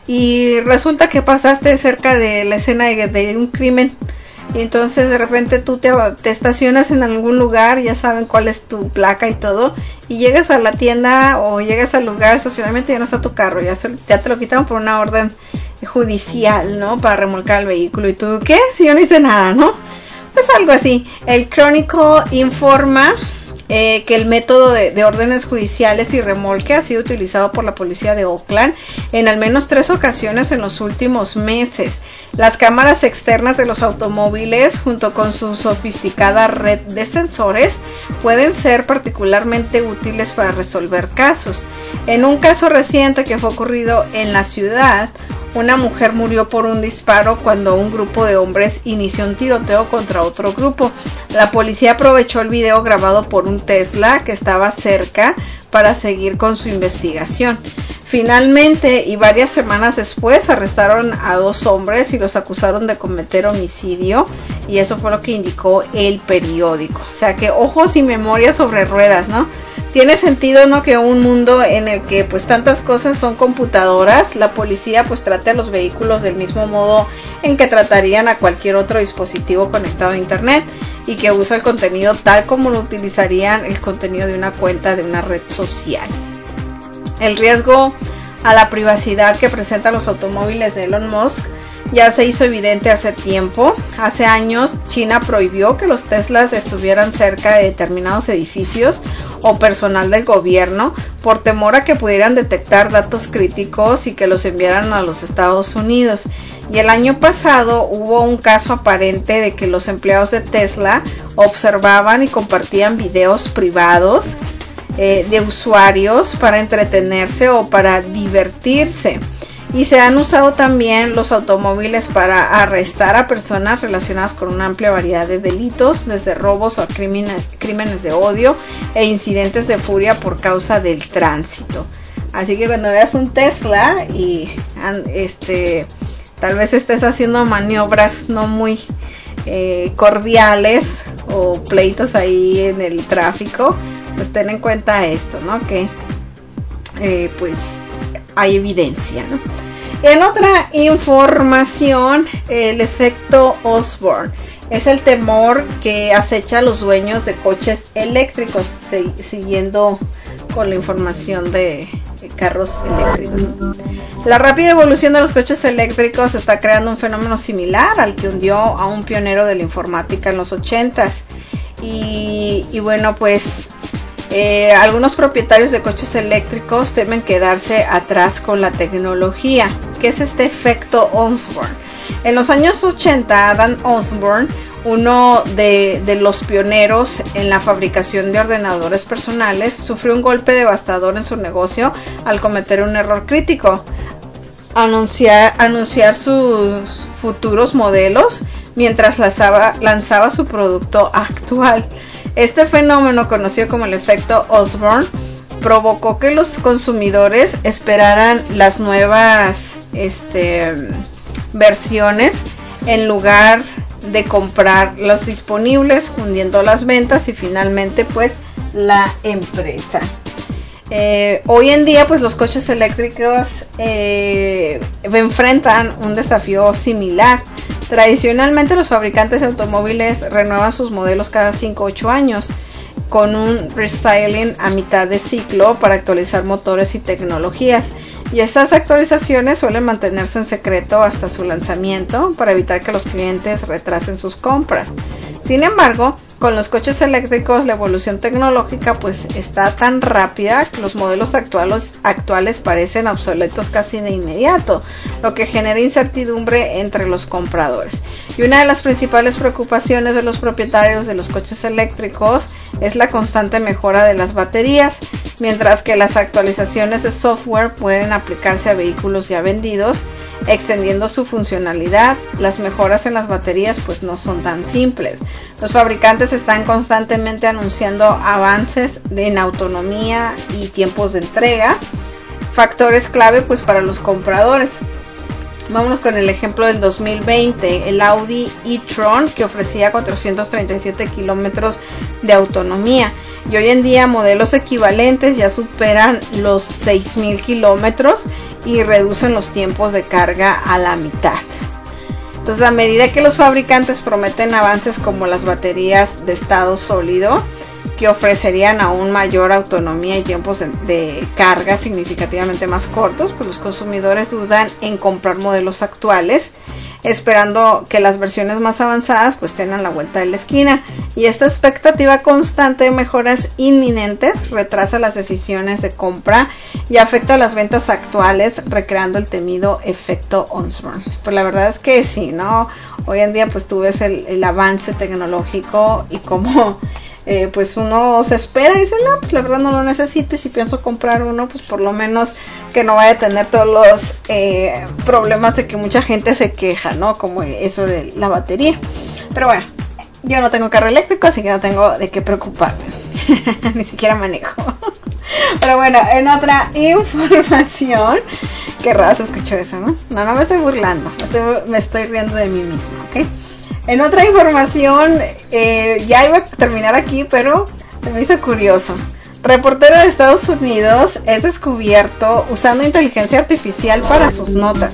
y resulta que pasaste cerca de la escena de, de un crimen. Y entonces de repente tú te, te estacionas en algún lugar, ya saben cuál es tu placa y todo, y llegas a la tienda o llegas al lugar de estacionamiento y ya no está tu carro, ya, se, ya te lo quitaron por una orden judicial, ¿no? Para remolcar el vehículo. ¿Y tú qué? Si yo no hice nada, ¿no? Pues algo así. El Chronicle informa eh, que el método de, de órdenes judiciales y remolque ha sido utilizado por la policía de Oakland en al menos tres ocasiones en los últimos meses. Las cámaras externas de los automóviles, junto con su sofisticada red de sensores, pueden ser particularmente útiles para resolver casos. En un caso reciente que fue ocurrido en la ciudad, una mujer murió por un disparo cuando un grupo de hombres inició un tiroteo contra otro grupo. La policía aprovechó el video grabado por un Tesla que estaba cerca para seguir con su investigación. Finalmente, y varias semanas después, arrestaron a dos hombres y los acusaron de cometer homicidio, y eso fue lo que indicó el periódico. O sea que ojos y memoria sobre ruedas, ¿no? Tiene sentido, ¿no? Que un mundo en el que pues tantas cosas son computadoras, la policía pues trate a los vehículos del mismo modo en que tratarían a cualquier otro dispositivo conectado a internet, y que usa el contenido tal como lo utilizarían el contenido de una cuenta de una red social. El riesgo a la privacidad que presentan los automóviles de Elon Musk ya se hizo evidente hace tiempo. Hace años, China prohibió que los Teslas estuvieran cerca de determinados edificios o personal del gobierno por temor a que pudieran detectar datos críticos y que los enviaran a los Estados Unidos. Y el año pasado hubo un caso aparente de que los empleados de Tesla observaban y compartían videos privados eh, de usuarios para entretenerse o para divertirse. Y se han usado también los automóviles para arrestar a personas relacionadas con una amplia variedad de delitos, desde robos a crímenes, crímenes de odio e incidentes de furia por causa del tránsito. Así que cuando veas un Tesla y este tal vez estés haciendo maniobras no muy eh, cordiales o pleitos ahí en el tráfico, pues ten en cuenta esto, ¿no? Que eh, pues hay evidencia, ¿no? En otra información, el efecto Osborne es el temor que acecha a los dueños de coches eléctricos, se, siguiendo con la información de, de carros eléctricos, ¿no? La rápida evolución de los coches eléctricos está creando un fenómeno similar al que hundió a un pionero de la informática en los ochentas. y, y bueno, pues eh, algunos propietarios de coches eléctricos temen quedarse atrás con la tecnología. ¿Qué es este efecto Osborne? En los años ochenta, Adam Osborne, uno de, de los pioneros en la fabricación de ordenadores personales, sufrió un golpe devastador en su negocio al cometer un error crítico: anunciar, anunciar sus futuros modelos mientras lanzaba, lanzaba su producto actual. Este fenómeno, conocido como el efecto Osborne, provocó que los consumidores esperaran las nuevas este, versiones en lugar de comprar los disponibles, hundiendo las ventas y finalmente pues la empresa. Eh, hoy en día pues los coches eléctricos eh, enfrentan un desafío similar. Tradicionalmente los fabricantes de automóviles renuevan sus modelos cada cinco a ocho años con un restyling a mitad de ciclo para actualizar motores y tecnologías, y esas actualizaciones suelen mantenerse en secreto hasta su lanzamiento para evitar que los clientes retrasen sus compras. Sin embargo, con los coches eléctricos la evolución tecnológica pues está tan rápida que los modelos actuales, actuales parecen obsoletos casi de inmediato, lo que genera incertidumbre entre los compradores. Y una de las principales preocupaciones de los propietarios de los coches eléctricos es la constante mejora de las baterías, mientras que las actualizaciones de software pueden aplicarse a vehículos ya vendidos, extendiendo su funcionalidad. Las mejoras en las baterías pues no son tan simples. Los fabricantes están constantemente anunciando avances en autonomía y tiempos de entrega, factores clave pues para los compradores. Vámonos con el ejemplo del dos mil veinte, el Audi e-tron, que ofrecía cuatrocientos treinta y siete kilómetros de autonomía, y hoy en día modelos equivalentes ya superan los seis mil kilómetros y reducen los tiempos de carga a la mitad. Entonces, a medida que los fabricantes prometen avances como las baterías de estado sólido, que ofrecerían aún mayor autonomía y tiempos de, de carga significativamente más cortos, pues los consumidores dudan en comprar modelos actuales, esperando que las versiones más avanzadas pues tengan la vuelta de la esquina, y esta expectativa constante de mejoras inminentes retrasa las decisiones de compra y afecta las ventas actuales, recreando el temido efecto Osborne. Pues la verdad es que sí, ¿no? Hoy en día pues tú ves el, el avance tecnológico y cómo Eh, pues uno se espera y dice, no, pues la verdad no lo necesito, y si pienso comprar uno, pues por lo menos que no vaya a tener todos los eh, problemas de que mucha gente se queja, ¿no? Como eso de la batería. Pero bueno, yo no tengo carro eléctrico, así que no tengo de qué preocuparme. Ni siquiera manejo. Pero bueno, en otra información, qué raro se escuchó eso, ¿no? No, no me estoy burlando, me estoy, me estoy riendo de mí misma, ¿ok? En otra información, eh, ya iba a terminar aquí, pero se me hizo curioso. Reportero de Estados Unidos es descubierto usando inteligencia artificial para sus notas.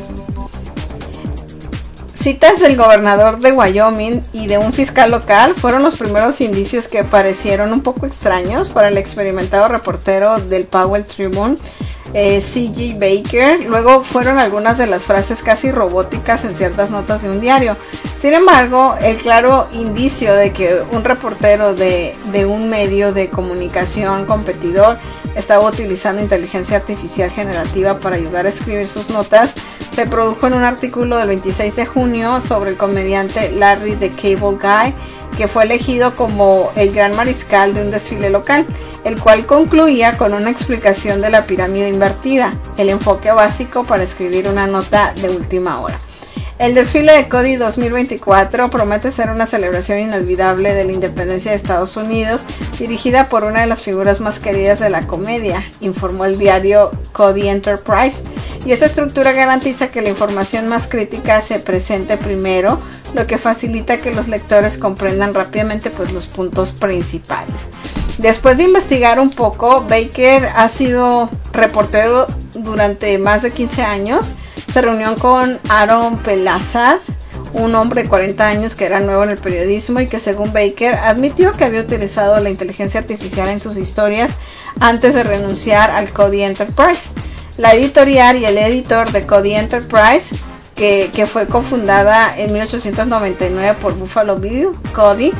Citas del gobernador de Wyoming y de un fiscal local fueron los primeros indicios que parecieron un poco extraños para el experimentado reportero del Powell Tribune, eh, C J Baker. Luego fueron algunas de las frases casi robóticas en ciertas notas de un diario. Sin embargo, el claro indicio de que un reportero de, de un medio de comunicación competidor estaba utilizando inteligencia artificial generativa para ayudar a escribir sus notas se produjo en un artículo del veintiséis de junio sobre el comediante Larry the Cable Guy, que fue elegido como el gran mariscal de un desfile local, el cual concluía con una explicación de la pirámide invertida, el enfoque básico para escribir una nota de última hora. El desfile de Cody dos mil veinticuatro promete ser una celebración inolvidable de la independencia de Estados Unidos, dirigida por una de las figuras más queridas de la comedia, informó el diario Cody Enterprise, y esta estructura garantiza que la información más crítica se presente primero, lo que facilita que los lectores comprendan rápidamente pues, los puntos principales. Después de investigar un poco, Baker ha sido reportero durante más de quince años. Se reunió con Aaron Pelazar, un hombre de cuarenta años que era nuevo en el periodismo y que, según Baker, admitió que había utilizado la inteligencia artificial en sus historias antes de renunciar al Cody Enterprise. La editorial y el editor de Cody Enterprise, que, que fue cofundada en mil ochocientos noventa y nueve por Buffalo Bill Cody,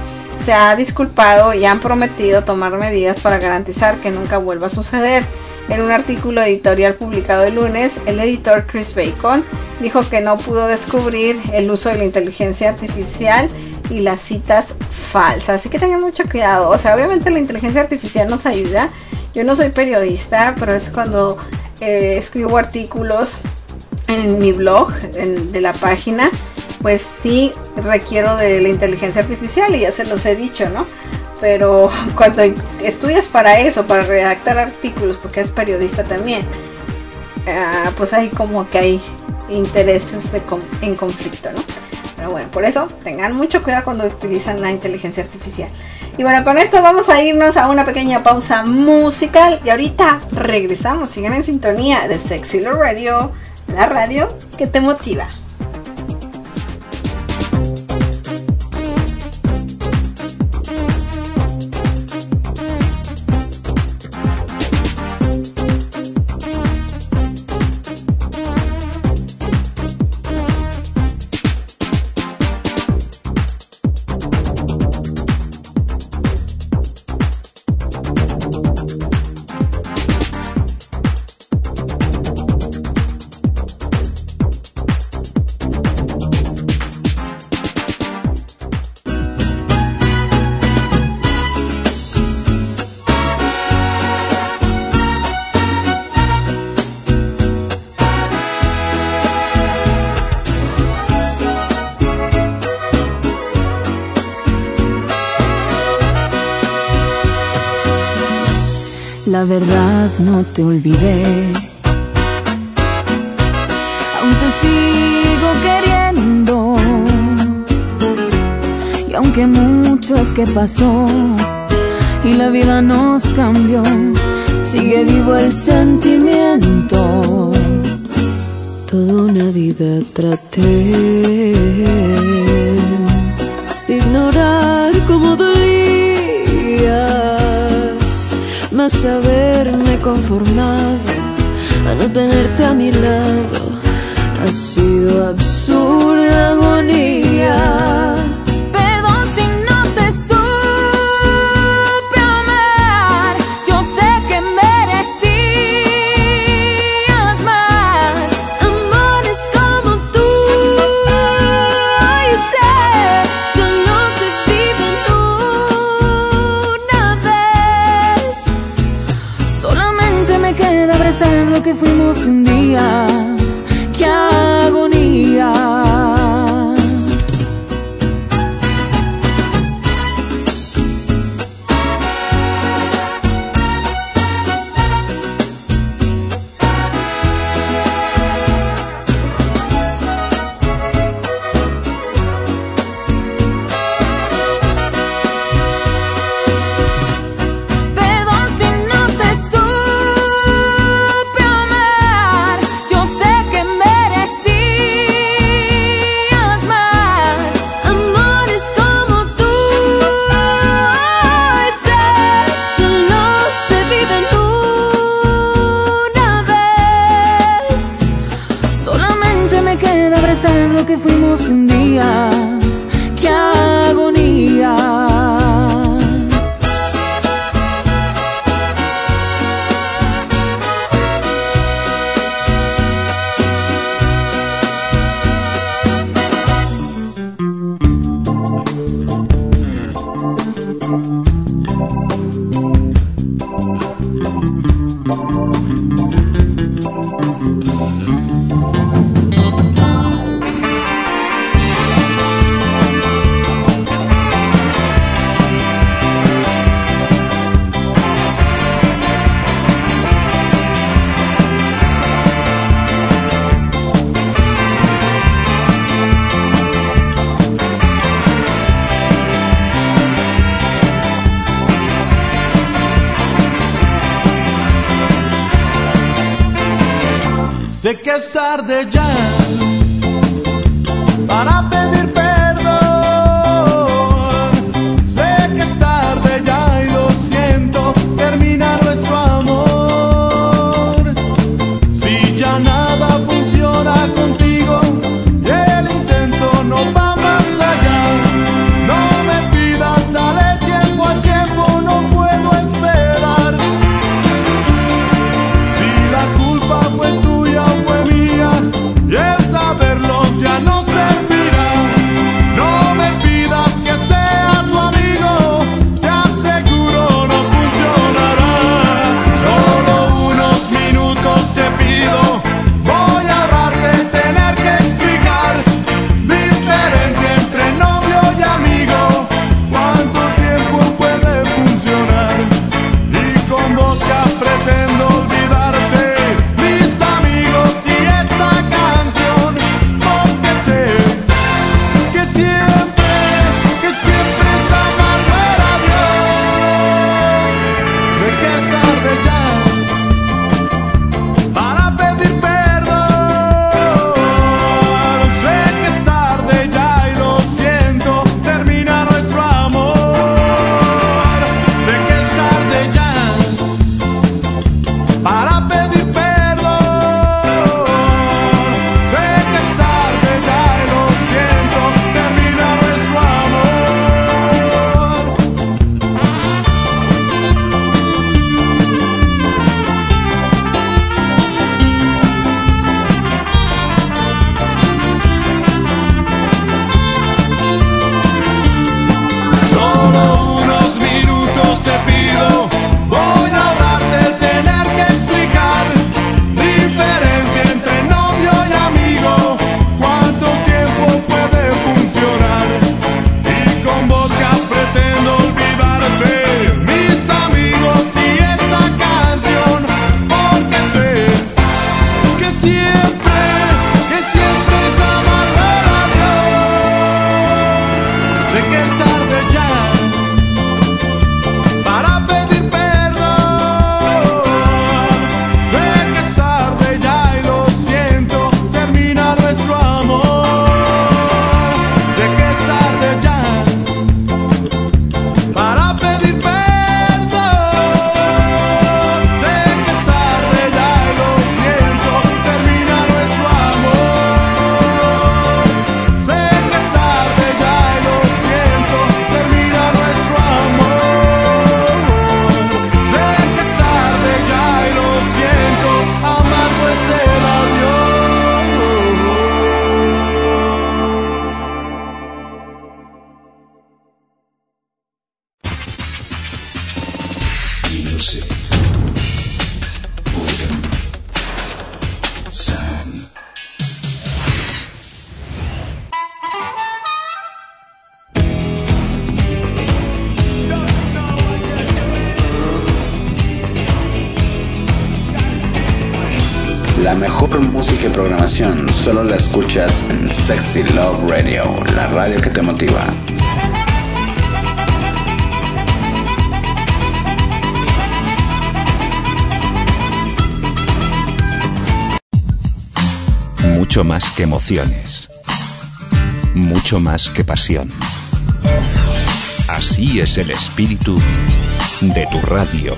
se ha disculpado y han prometido tomar medidas para garantizar que nunca vuelva a suceder. En un artículo editorial publicado el lunes, el editor Chris Bacon dijo que no pudo descubrir el uso de la inteligencia artificial y las citas falsas. Así que tengan mucho cuidado. O sea, obviamente la inteligencia artificial nos ayuda. Yo no soy periodista, pero es cuando eh, escribo artículos en mi blog en, de la página, pues sí requiero de la inteligencia artificial y ya se los he dicho, ¿no? Pero cuando estudias para eso, para redactar artículos, porque es periodista también, uh, pues hay como que hay intereses de com- en conflicto, ¿no? Pero bueno, por eso tengan mucho cuidado cuando utilizan la inteligencia artificial. Y bueno, con esto vamos a irnos a una pequeña pausa musical y ahorita regresamos. Sigan en sintonía de Sexy Love Radio, la radio que te motiva. La verdad no te olvidé, aún te sigo queriendo, y aunque mucho es que pasó y la vida nos cambió, sigue vivo el sentimiento. Toda una vida traté de ignorar cómo dolías, mas haberme conformado a no tenerte a mi lado ha sido absurda agonía. Perdón si no te supe amar, yo sé que merecías más amores como tú, y sé, solo se viven una vez. Solamente me queda abrazar lo que fuimos un día. ¡Qué agonía! Lo que fuimos un día, qué agonía. Sé que es tarde ya para pedir perdón. Sé que es tarde ya y lo siento, termina nuestro amor. Si ya nada funciona contigo y el intento no va más allá, no me pidas dale. La mejor música y programación solo la escuchas en Sexy Love Radio, la radio que te motiva. Mucho más que emociones. Mucho más que pasión. Así es el espíritu de tu radio.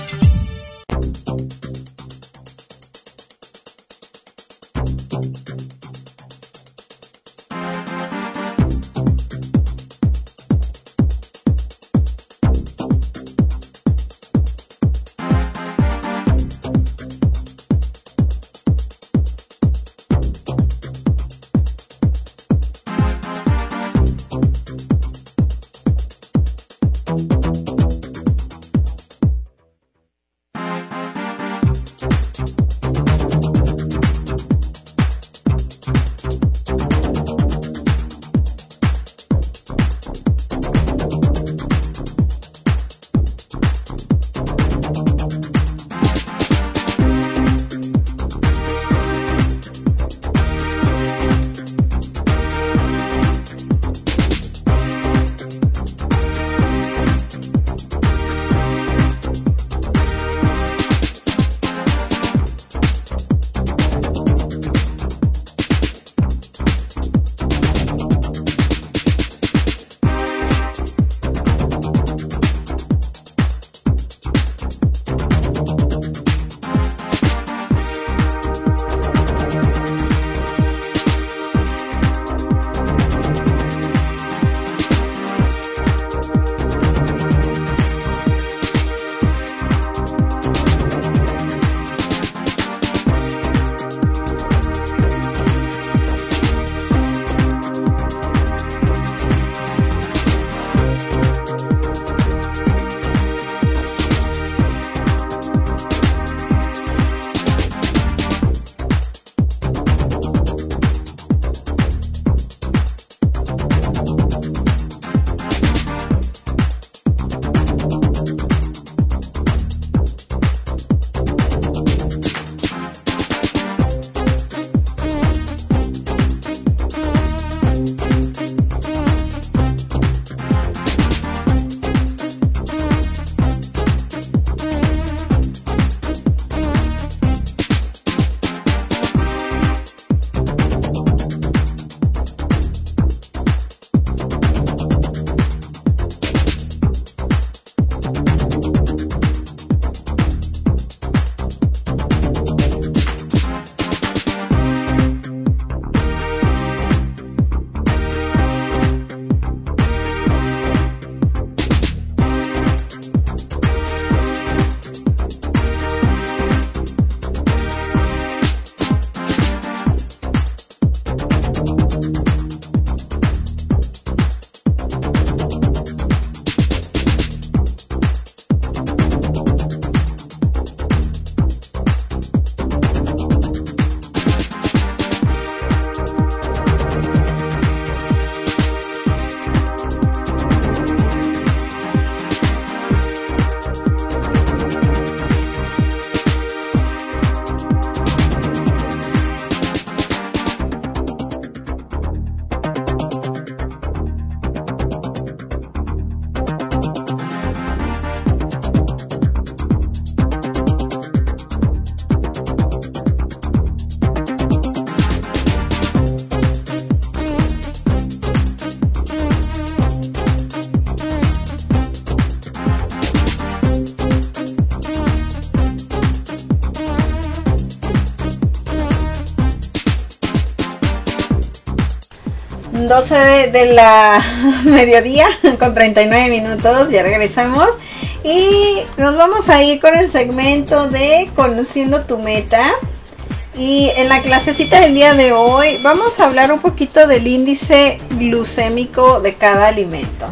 doce de, de la mediodía con treinta y nueve minutos, ya regresamos y nos vamos a ir con el segmento de Conociendo tu Meta. Y en la clasecita del día de hoy vamos a hablar un poquito del índice glucémico de cada alimento.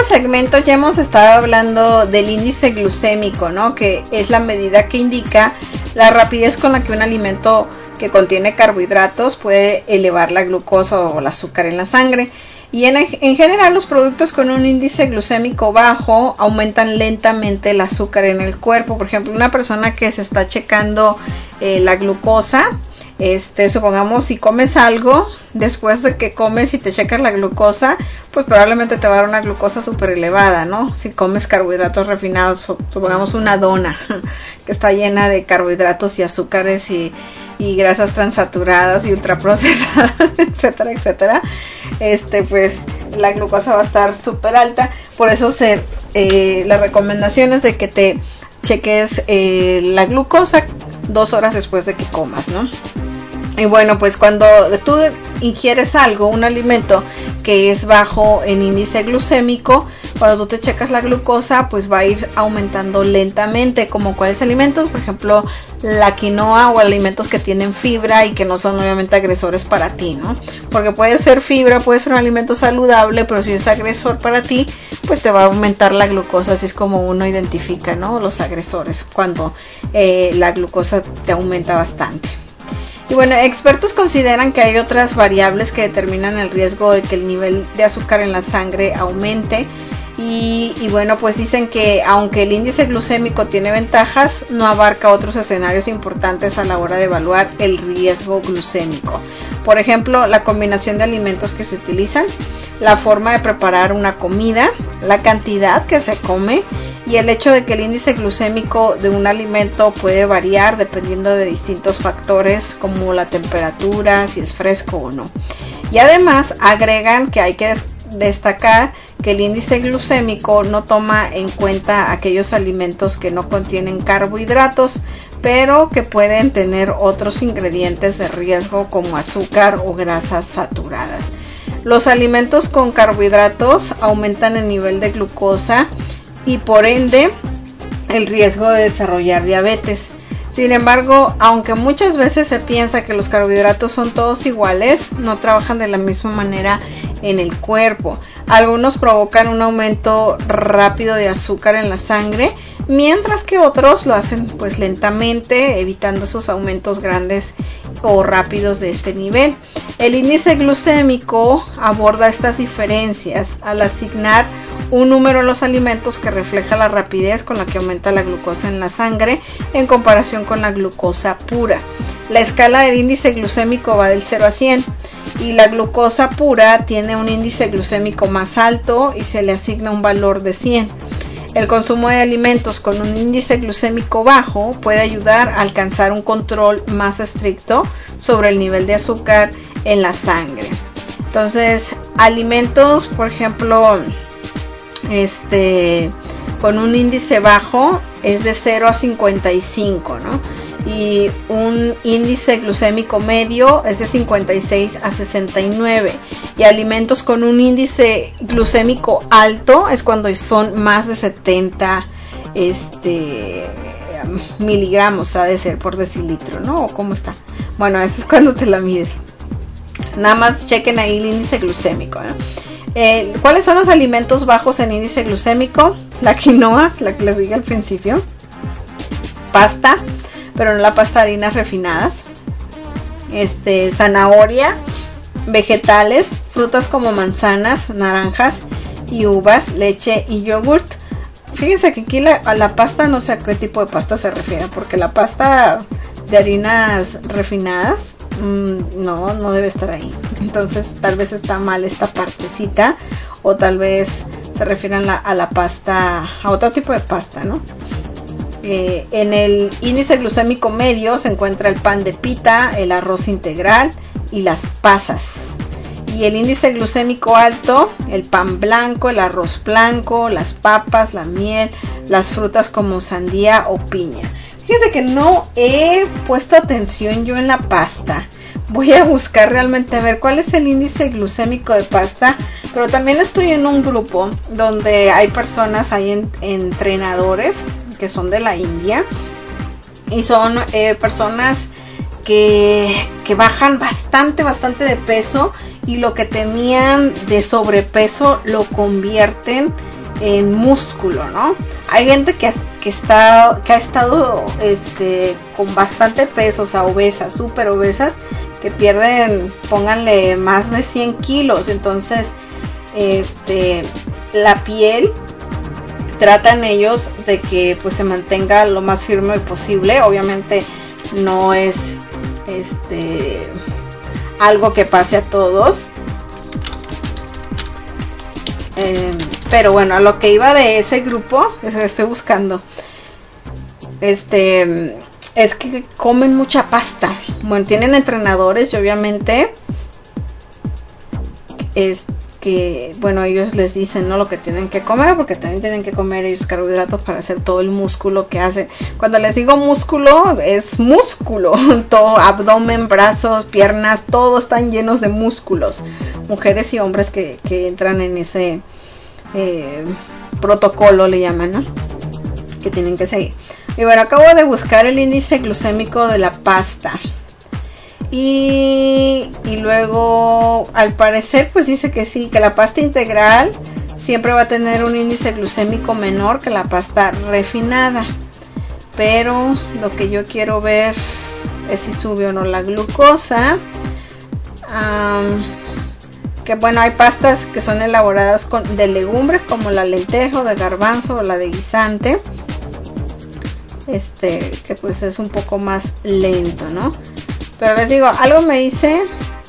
otros segmentos ya hemos estado hablando del índice glucémico, ¿no? Que es la medida que indica la rapidez con la que un alimento que contiene carbohidratos puede elevar la glucosa o el azúcar en la sangre. Y en, en general los productos con un índice glucémico bajo aumentan lentamente el azúcar en el cuerpo. Por ejemplo, una persona que se está checando eh, la glucosa, este, supongamos si comes algo, después de que comes y te checas la glucosa, pues probablemente te va a dar una glucosa súper elevada, ¿no? Si comes carbohidratos refinados, supongamos una dona que está llena de carbohidratos y azúcares y y grasas transaturadas y ultraprocesadas, etcétera, etcétera, este, pues la glucosa va a estar súper alta. Por eso se, eh, la recomendación es de que te cheques eh, la glucosa dos horas después de que comas, ¿no? Y bueno, pues cuando tú ingieres algo, un alimento que es bajo en índice glucémico, cuando tú te checas la glucosa, pues va a ir aumentando lentamente. Como cuáles alimentos, por ejemplo, la quinoa o alimentos que tienen fibra y que no son obviamente agresores para ti, ¿no? Porque puede ser fibra, puede ser un alimento saludable, pero si es agresor para ti, pues te va a aumentar la glucosa. Así es como uno identifica, ¿no? Los agresores, cuando eh, la glucosa te aumenta bastante. Y bueno, expertos consideran que hay otras variables que determinan el riesgo de que el nivel de azúcar en la sangre aumente. Y, y bueno, pues dicen que aunque el índice glucémico tiene ventajas, no abarca otros escenarios importantes a la hora de evaluar el riesgo glucémico. Por ejemplo, la combinación de alimentos que se utilizan, la forma de preparar una comida, la cantidad que se come y el hecho de que el índice glucémico de un alimento puede variar dependiendo de distintos factores como la temperatura, si es fresco o no. Y además agregan que hay que destacar que el índice glucémico no toma en cuenta aquellos alimentos que no contienen carbohidratos, pero que pueden tener otros ingredientes de riesgo como azúcar o grasas saturadas. Los alimentos con carbohidratos aumentan el nivel de glucosa y por ende el riesgo de desarrollar diabetes. Sin embargo, aunque muchas veces se piensa que los carbohidratos son todos iguales, no trabajan de la misma manera en el cuerpo. Algunos provocan un aumento rápido de azúcar en la sangre, mientras que otros lo hacen pues lentamente, evitando esos aumentos grandes o rápidos de este nivel. El índice glucémico aborda estas diferencias al asignar un número a los alimentos que refleja la rapidez con la que aumenta la glucosa en la sangre en comparación con la glucosa pura. La escala del índice glucémico va del cero a cien y la glucosa pura tiene un índice glucémico más alto y se le asigna un valor de cien. El consumo de alimentos con un índice glucémico bajo puede ayudar a alcanzar un control más estricto sobre el nivel de azúcar en la sangre. Entonces, alimentos, por ejemplo, este con un índice bajo es de cero a cincuenta y cinco, ¿no? Y un índice glucémico medio es de cincuenta y seis a sesenta y nueve. Y alimentos con un índice glucémico alto es cuando son más de setenta este, miligramos, ha de ser por decilitro, ¿no? ¿O cómo está? Bueno, eso es cuando te la mides. Nada más chequen ahí el índice glucémico, ¿no? Eh, ¿Cuáles son los alimentos bajos en índice glucémico? La quinoa, la que les dije al principio. Pasta, pero no la pasta de harinas refinadas. Este, zanahoria, vegetales, frutas como manzanas, naranjas y uvas, leche y yogurt. Fíjense que aquí la, a la pasta no sé a qué tipo de pasta se refiere, porque la pasta de harinas refinadas mmm, no, no debe estar ahí. Entonces tal vez está mal esta partecita, o tal vez se refieren la, a la pasta, a otro tipo de pasta, ¿no? Eh, en el índice glucémico medio se encuentra el pan de pita, el arroz integral y las pasas. Y el índice glucémico alto, el pan blanco, el arroz blanco, las papas, la miel, las frutas como sandía o piña. Fíjense que no he puesto atención yo en la pasta. Voy a buscar realmente a ver cuál es el índice glucémico de pasta. Pero también estoy en un grupo donde hay personas, hay en, entrenadores que son de la India. Y son eh, personas que, que bajan bastante, bastante de peso. y lo que tenían de sobrepeso lo convierten en músculo, ¿no? Hay gente que, que, está, que ha estado este, con bastante peso, o sea, obesas, súper obesas, que pierden, pónganle, más de cien kilos. Entonces, este, la piel, tratan ellos de que pues se mantenga lo más firme posible. Obviamente no es este algo que pase a todos. Eh, pero bueno, a lo que iba de ese grupo, estoy buscando, este, es que comen mucha pasta. Bueno, tienen entrenadores y obviamente es que, bueno, ellos les dicen, ¿no?, lo que tienen que comer, porque también tienen que comer ellos carbohidratos para hacer todo el músculo que hacen. Cuando les digo músculo, es músculo, todo, abdomen, brazos, piernas, todos están llenos de músculos. Mujeres y hombres que, que entran en ese eh, protocolo, le llaman, ¿no?, que tienen que seguir. Y bueno, acabo de buscar el índice glucémico de la pasta. Y, y luego, al parecer, pues dice que sí, que la pasta integral siempre va a tener un índice glucémico menor que la pasta refinada. Pero lo que yo quiero ver es si sube o no la glucosa. Um, que bueno, hay pastas que son elaboradas con, de legumbres, como la lentejo, de garbanzo o la de guisante. Este, que pues es un poco más lento, ¿no? Pero les digo, algo me dice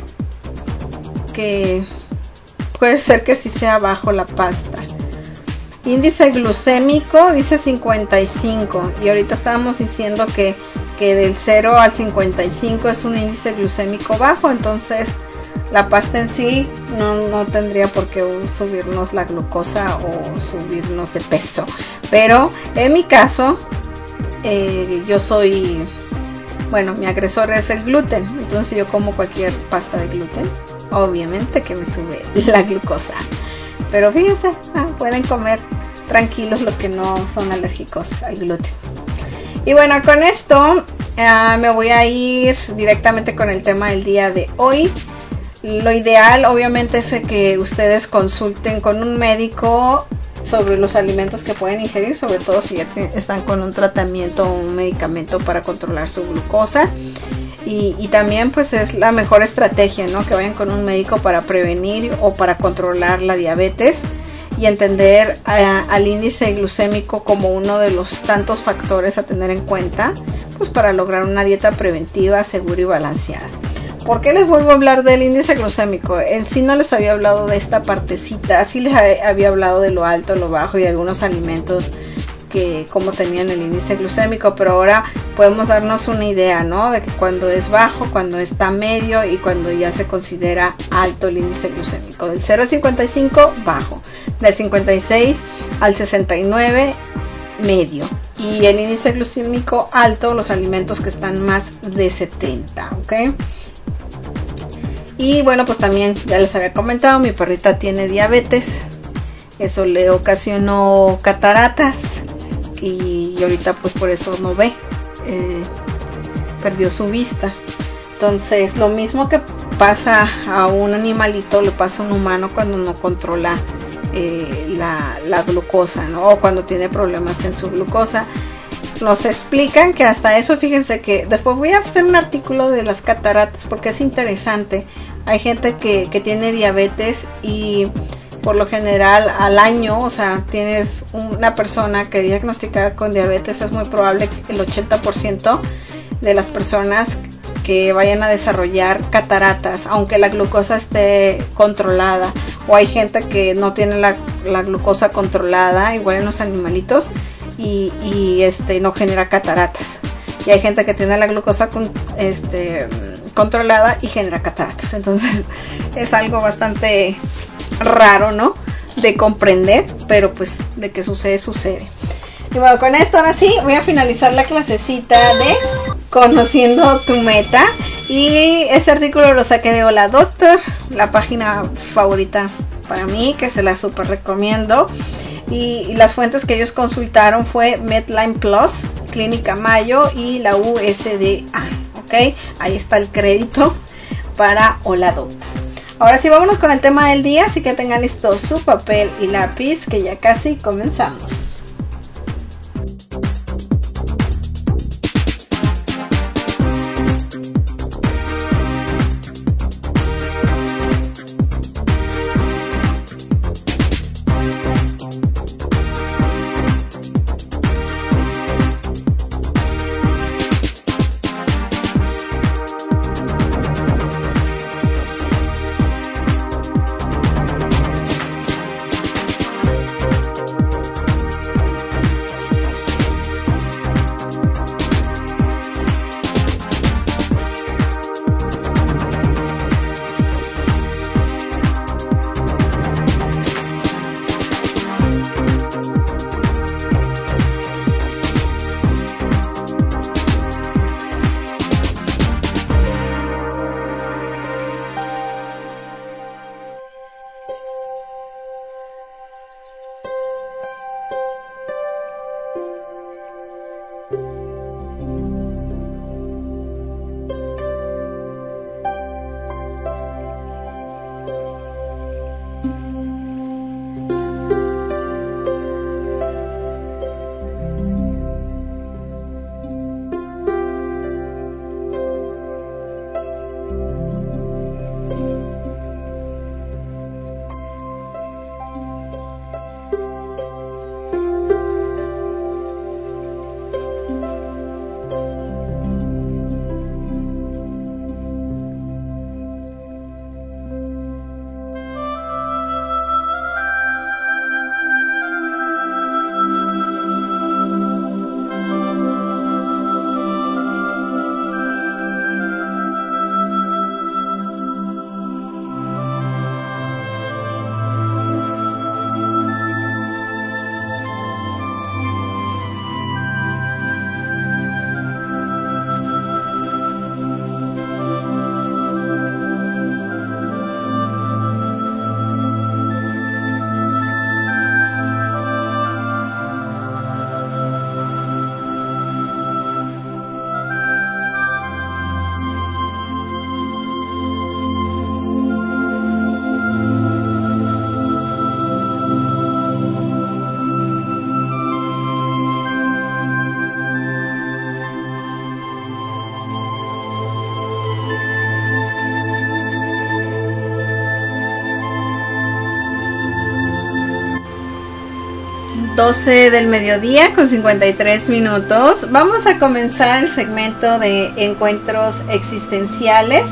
que puede ser que sí sea bajo la pasta. Índice glucémico dice cincuenta y cinco. Y ahorita estábamos diciendo que, que del cero al cincuenta y cinco es un índice glucémico bajo. Entonces la pasta en sí no, no tendría por qué subirnos la glucosa o subirnos de peso. Pero en mi caso, eh, yo soy... Bueno, mi agresor es el gluten, entonces yo como cualquier pasta de gluten, obviamente que me sube la glucosa. Pero fíjense, ah, pueden comer tranquilos los que no son alérgicos al gluten. Y bueno, con esto uh, me voy a ir directamente con el tema del día de hoy. Lo ideal, obviamente, es que ustedes consulten con un médico sobre los alimentos que pueden ingerir, sobre todo si ya están con un tratamiento o un medicamento para controlar su glucosa. Y, y también pues es la mejor estrategia, ¿no?, que vayan con un médico para prevenir o para controlar la diabetes y entender a, al índice glucémico como uno de los tantos factores a tener en cuenta, pues para lograr una dieta preventiva, segura y balanceada. ¿Por qué les vuelvo a hablar del índice glucémico? En sí no les había hablado de esta partecita, sí les había hablado de lo alto, lo bajo y de algunos alimentos que cómo tenían el índice glucémico, pero ahora podemos darnos una idea, ¿no?, de que cuando es bajo, cuando está medio y cuando ya se considera alto el índice glucémico. Del cero al cincuenta y cinco, bajo. Del cincuenta y seis al sesenta y nueve, medio. Y el índice glucémico alto, los alimentos que están más de setenta, ¿ok? Y bueno, pues también ya les había comentado, mi perrita tiene diabetes. Eso le ocasionó cataratas. Y ahorita pues por eso no ve. Eh, perdió su vista. Entonces lo mismo que pasa a un animalito, le pasa a un humano cuando no controla eh, la, la glucosa, ¿no?, o cuando tiene problemas en su glucosa. Nos explican que hasta eso, fíjense que después voy a hacer un artículo de las cataratas porque es interesante. Hay gente que, que tiene diabetes y por lo general al año, o sea, tienes una persona que diagnosticada con diabetes, es muy probable que el ochenta por ciento de las personas que vayan a desarrollar cataratas, aunque la glucosa esté controlada. O hay gente que no tiene la, la glucosa controlada, igual en los animalitos, y, y este no genera cataratas. Y hay gente que tiene la glucosa con, este, controlada y genera cataratas. Entonces es algo bastante raro, ¿no?, de comprender, pero pues de que sucede, sucede. Y bueno, con esto ahora sí voy a finalizar la clasecita de Conociendo tu Meta. Y este artículo lo saqué de Hola Doctor, la página favorita para mí, que se la super recomiendo. Y, y las fuentes que ellos consultaron fue Medline Plus, Clínica Mayo y la U S D A. Ok, ahí está el crédito para Hola Doctor. Ahora sí, vámonos con el tema del día, así que tengan listo su papel y lápiz, que ya casi comenzamos. doce del mediodía con cincuenta y tres minutos. Vamos a comenzar el segmento de encuentros existenciales.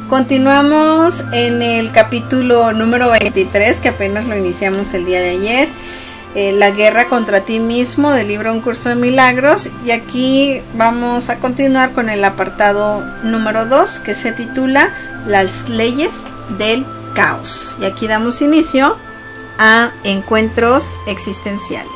Continuamos en el capítulo número veintitrés, que apenas lo iniciamos el día de ayer, eh, La guerra contra ti mismo, del libro Un curso de milagros. Y aquí vamos a continuar con el apartado número dos, que se titula Las leyes del caos. Y aquí damos inicio a encuentros existenciales.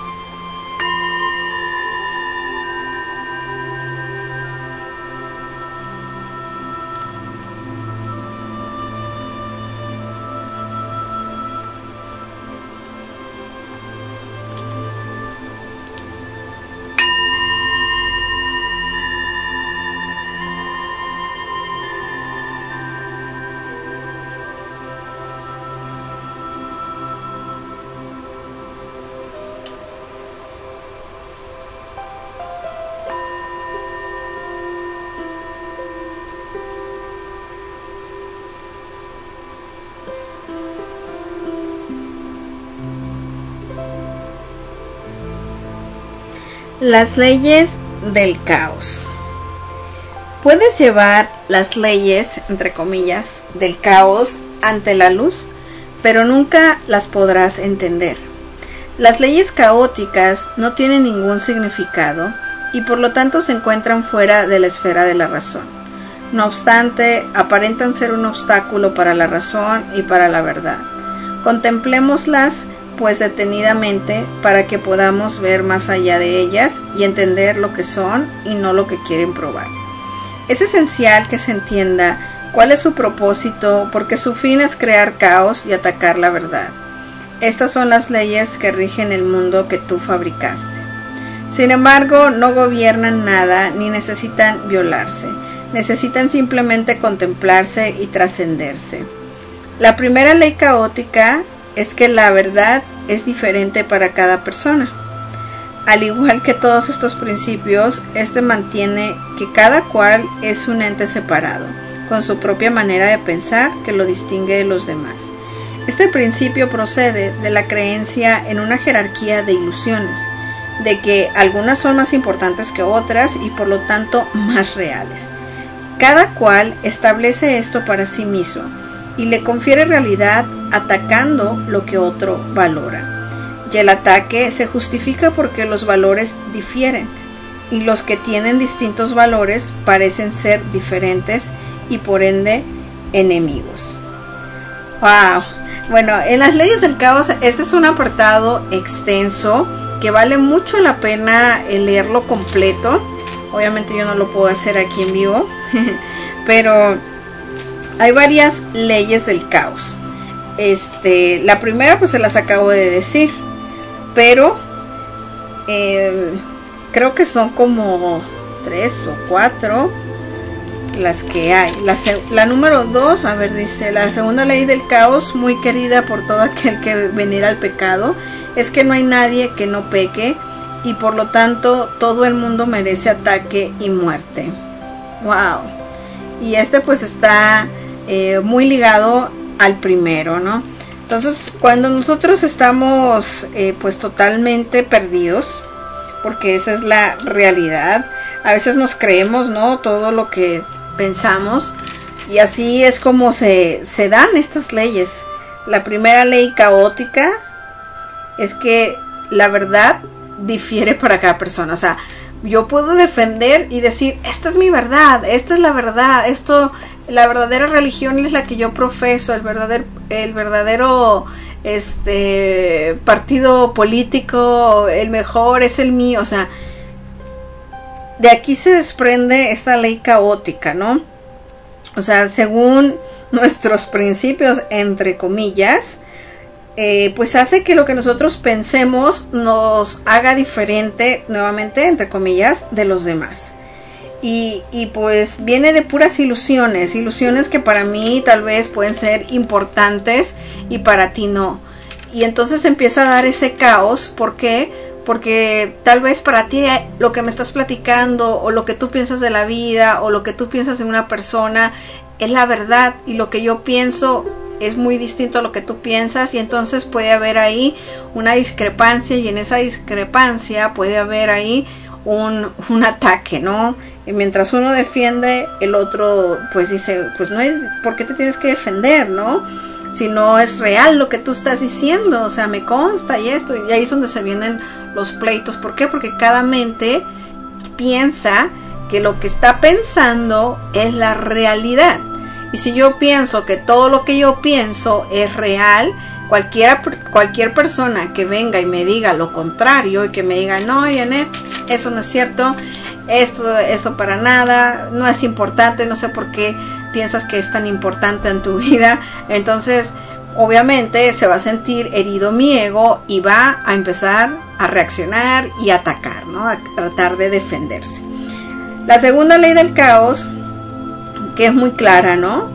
Las leyes del caos. Puedes llevar las leyes, entre comillas, del caos ante la luz, pero nunca las podrás entender. Las leyes caóticas no tienen ningún significado y por lo tanto se encuentran fuera de la esfera de la razón. No obstante, aparentan ser un obstáculo para la razón y para la verdad. Contemplémoslas pues detenidamente para que podamos ver más allá de ellas y entender lo que son y no lo que quieren probar. Es esencial que se entienda cuál es su propósito, porque su fin es crear caos y atacar la verdad. Estas son las leyes que rigen el mundo que tú fabricaste. Sin embargo, no gobiernan nada ni necesitan violarse. Necesitan simplemente contemplarse y trascenderse. La primera ley caótica es que la verdad es diferente para cada persona. Al igual que todos estos principios, este mantiene que cada cual es un ente separado, con su propia manera de pensar que lo distingue de los demás. Este principio procede de la creencia en una jerarquía de ilusiones, de que algunas son más importantes que otras y por lo tanto más reales. Cada cual establece esto para sí mismo y le confiere realidad atacando lo que otro valora. Y el ataque se justifica porque los valores difieren y los que tienen distintos valores parecen ser diferentes y por ende enemigos. ¡Wow! Bueno, en las leyes del caos este es un apartado extenso que vale mucho la pena leerlo completo. Obviamente yo no lo puedo hacer aquí en vivo, pero hay varias leyes del caos. Este, la primera pues se las acabo de decir, pero eh, creo que son como tres o cuatro las que hay. La, la número dos, a ver, dice: la segunda ley del caos, muy querida por todo aquel que venera al pecado, es que no hay nadie que no peque y por lo tanto todo el mundo merece ataque y muerte. Wow. Y este pues está eh, muy ligado al primero, ¿no? Entonces, cuando nosotros estamos eh, pues totalmente perdidos, porque esa es la realidad, a veces nos creemos, ¿no?, todo lo que pensamos, y así es como se, se dan estas leyes. La primera ley caótica es que la verdad difiere para cada persona. O sea, yo puedo defender y decir, esta es mi verdad, esta es la verdad, esto, la verdadera religión es la que yo profeso, el verdadero, el verdadero este partido político, el mejor es el mío. O sea, de aquí se desprende esta ley caótica, ¿no? O sea, según nuestros principios, entre comillas, eh, pues hace que lo que nosotros pensemos nos haga diferente, nuevamente, entre comillas, de los demás. Y, y pues viene de puras ilusiones, ilusiones que para mí tal vez pueden ser importantes y para ti no. Y entonces empieza a dar ese caos. ¿Por qué? Porque tal vez para ti lo que me estás platicando o lo que tú piensas de la vida o lo que tú piensas de una persona es la verdad, y lo que yo pienso es muy distinto a lo que tú piensas, y entonces puede haber ahí una discrepancia, y en esa discrepancia puede haber ahí un, un ataque, ¿no? Y mientras uno defiende, el otro pues dice, pues no hay por qué te tienes que defender, ¿no? Si no es real lo que tú estás diciendo, o sea, me consta y esto, y ahí es donde se vienen los pleitos. ¿Por qué? Porque cada mente piensa que lo que está pensando es la realidad. Y si yo pienso que todo lo que yo pienso es real, cualquiera, cualquier persona que venga y me diga lo contrario y que me diga, no, Janet, eso no es cierto, esto, eso para nada, no es importante, no sé por qué piensas que es tan importante en tu vida, entonces obviamente se va a sentir herido mi ego y va a empezar a reaccionar y atacar, ¿no? A tratar de defenderse. La segunda ley del caos, que es muy clara, ¿no?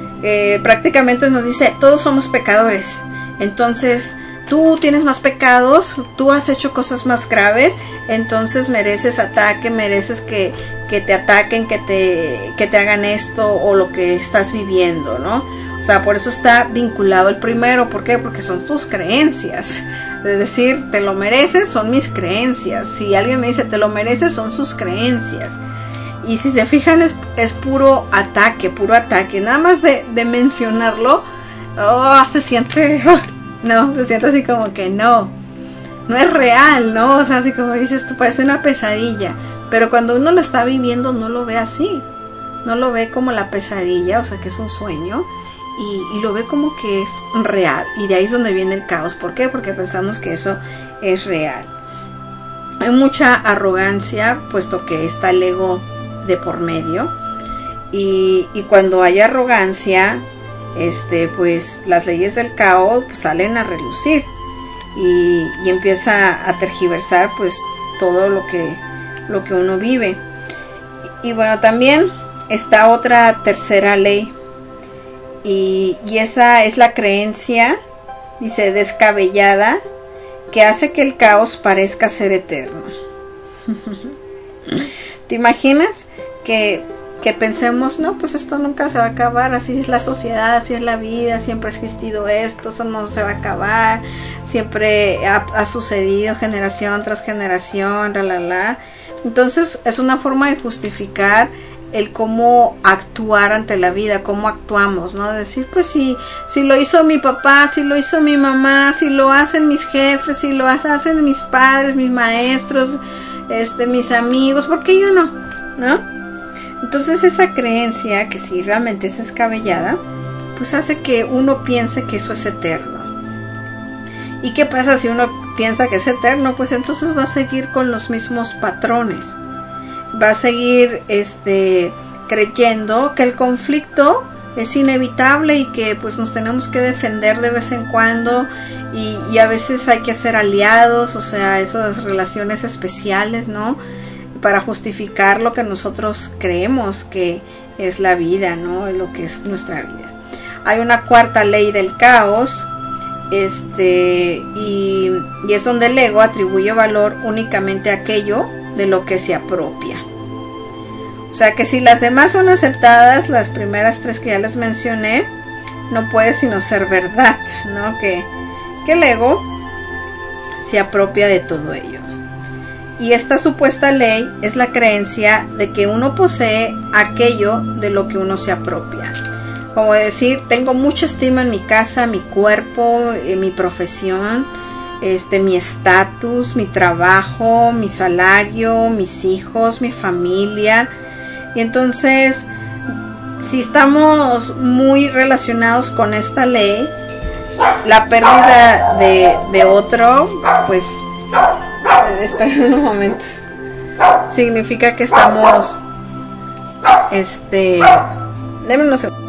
Eh, prácticamente nos dice, todos somos pecadores, entonces tú tienes más pecados, tú has hecho cosas más graves, entonces mereces ataque, mereces que, que te ataquen, que te, que te hagan esto o lo que estás viviendo, ¿no? O sea, por eso está vinculado el primero. ¿Por qué? Porque son tus creencias. Es decir, te lo mereces, son mis creencias. Si alguien me dice te lo mereces, son sus creencias. Y si se fijan, es, es puro ataque, puro ataque. Nada más de, de mencionarlo, oh, se siente, oh, no, se siente así como que no, no es real, ¿no? O sea, así como dices, tú parece una pesadilla. Pero cuando uno lo está viviendo, no lo ve así. No lo ve como la pesadilla, o sea, que es un sueño. Y, y lo ve como que es real. Y de ahí es donde viene el caos. ¿Por qué? Porque pensamos que eso es real. Hay mucha arrogancia, puesto que está el ego de por medio. Y, y cuando hay arrogancia, este, pues las leyes del caos pues, salen a relucir. Y, y empieza a tergiversar pues todo lo que, lo que uno vive. Y, y bueno, también está otra tercera ley, y, y esa es la creencia, dice, descabellada, que hace que el caos parezca ser eterno. ¿Te imaginas que, que pensemos, no, pues esto nunca se va a acabar, así es la sociedad, así es la vida, siempre ha existido esto, eso no se va a acabar, siempre ha, ha sucedido generación tras generación, la, la, la. Entonces es una forma de justificar el cómo actuar ante la vida, cómo actuamos, ¿no? Decir, pues si, si lo hizo mi papá, si lo hizo mi mamá, si lo hacen mis jefes, si lo hacen mis padres, mis maestros, este, mis amigos, ¿por qué yo no? ¿No? Entonces esa creencia, que si realmente es descabellada, pues hace que uno piense que eso es eterno. ¿Y qué pasa si uno piensa que es eterno? Pues entonces va a seguir con los mismos patrones. Va a seguir este, creyendo que el conflicto es inevitable y que pues nos tenemos que defender de vez en cuando y, y a veces hay que hacer aliados, o sea, esas relaciones especiales, ¿no? Para justificar lo que nosotros creemos que es la vida, ¿no? Es lo que es nuestra vida. Hay una cuarta ley del caos, este, y, y es donde el ego atribuye valor únicamente a aquello de lo que se apropia. O sea que si las demás son aceptadas, las primeras tres que ya les mencioné, no puede sino ser verdad, ¿no? Que, que el ego se apropia de todo ello. Y esta supuesta ley es la creencia de que uno posee aquello de lo que uno se apropia. Como decir, tengo mucha estima en mi casa, mi cuerpo, en mi profesión, este, mi estatus, mi trabajo, mi salario, mis hijos, mi familia. Y entonces, si estamos muy relacionados con esta ley, la pérdida de, de otro, pues, esperen unos momentos, significa que estamos, este, denme unos segundos.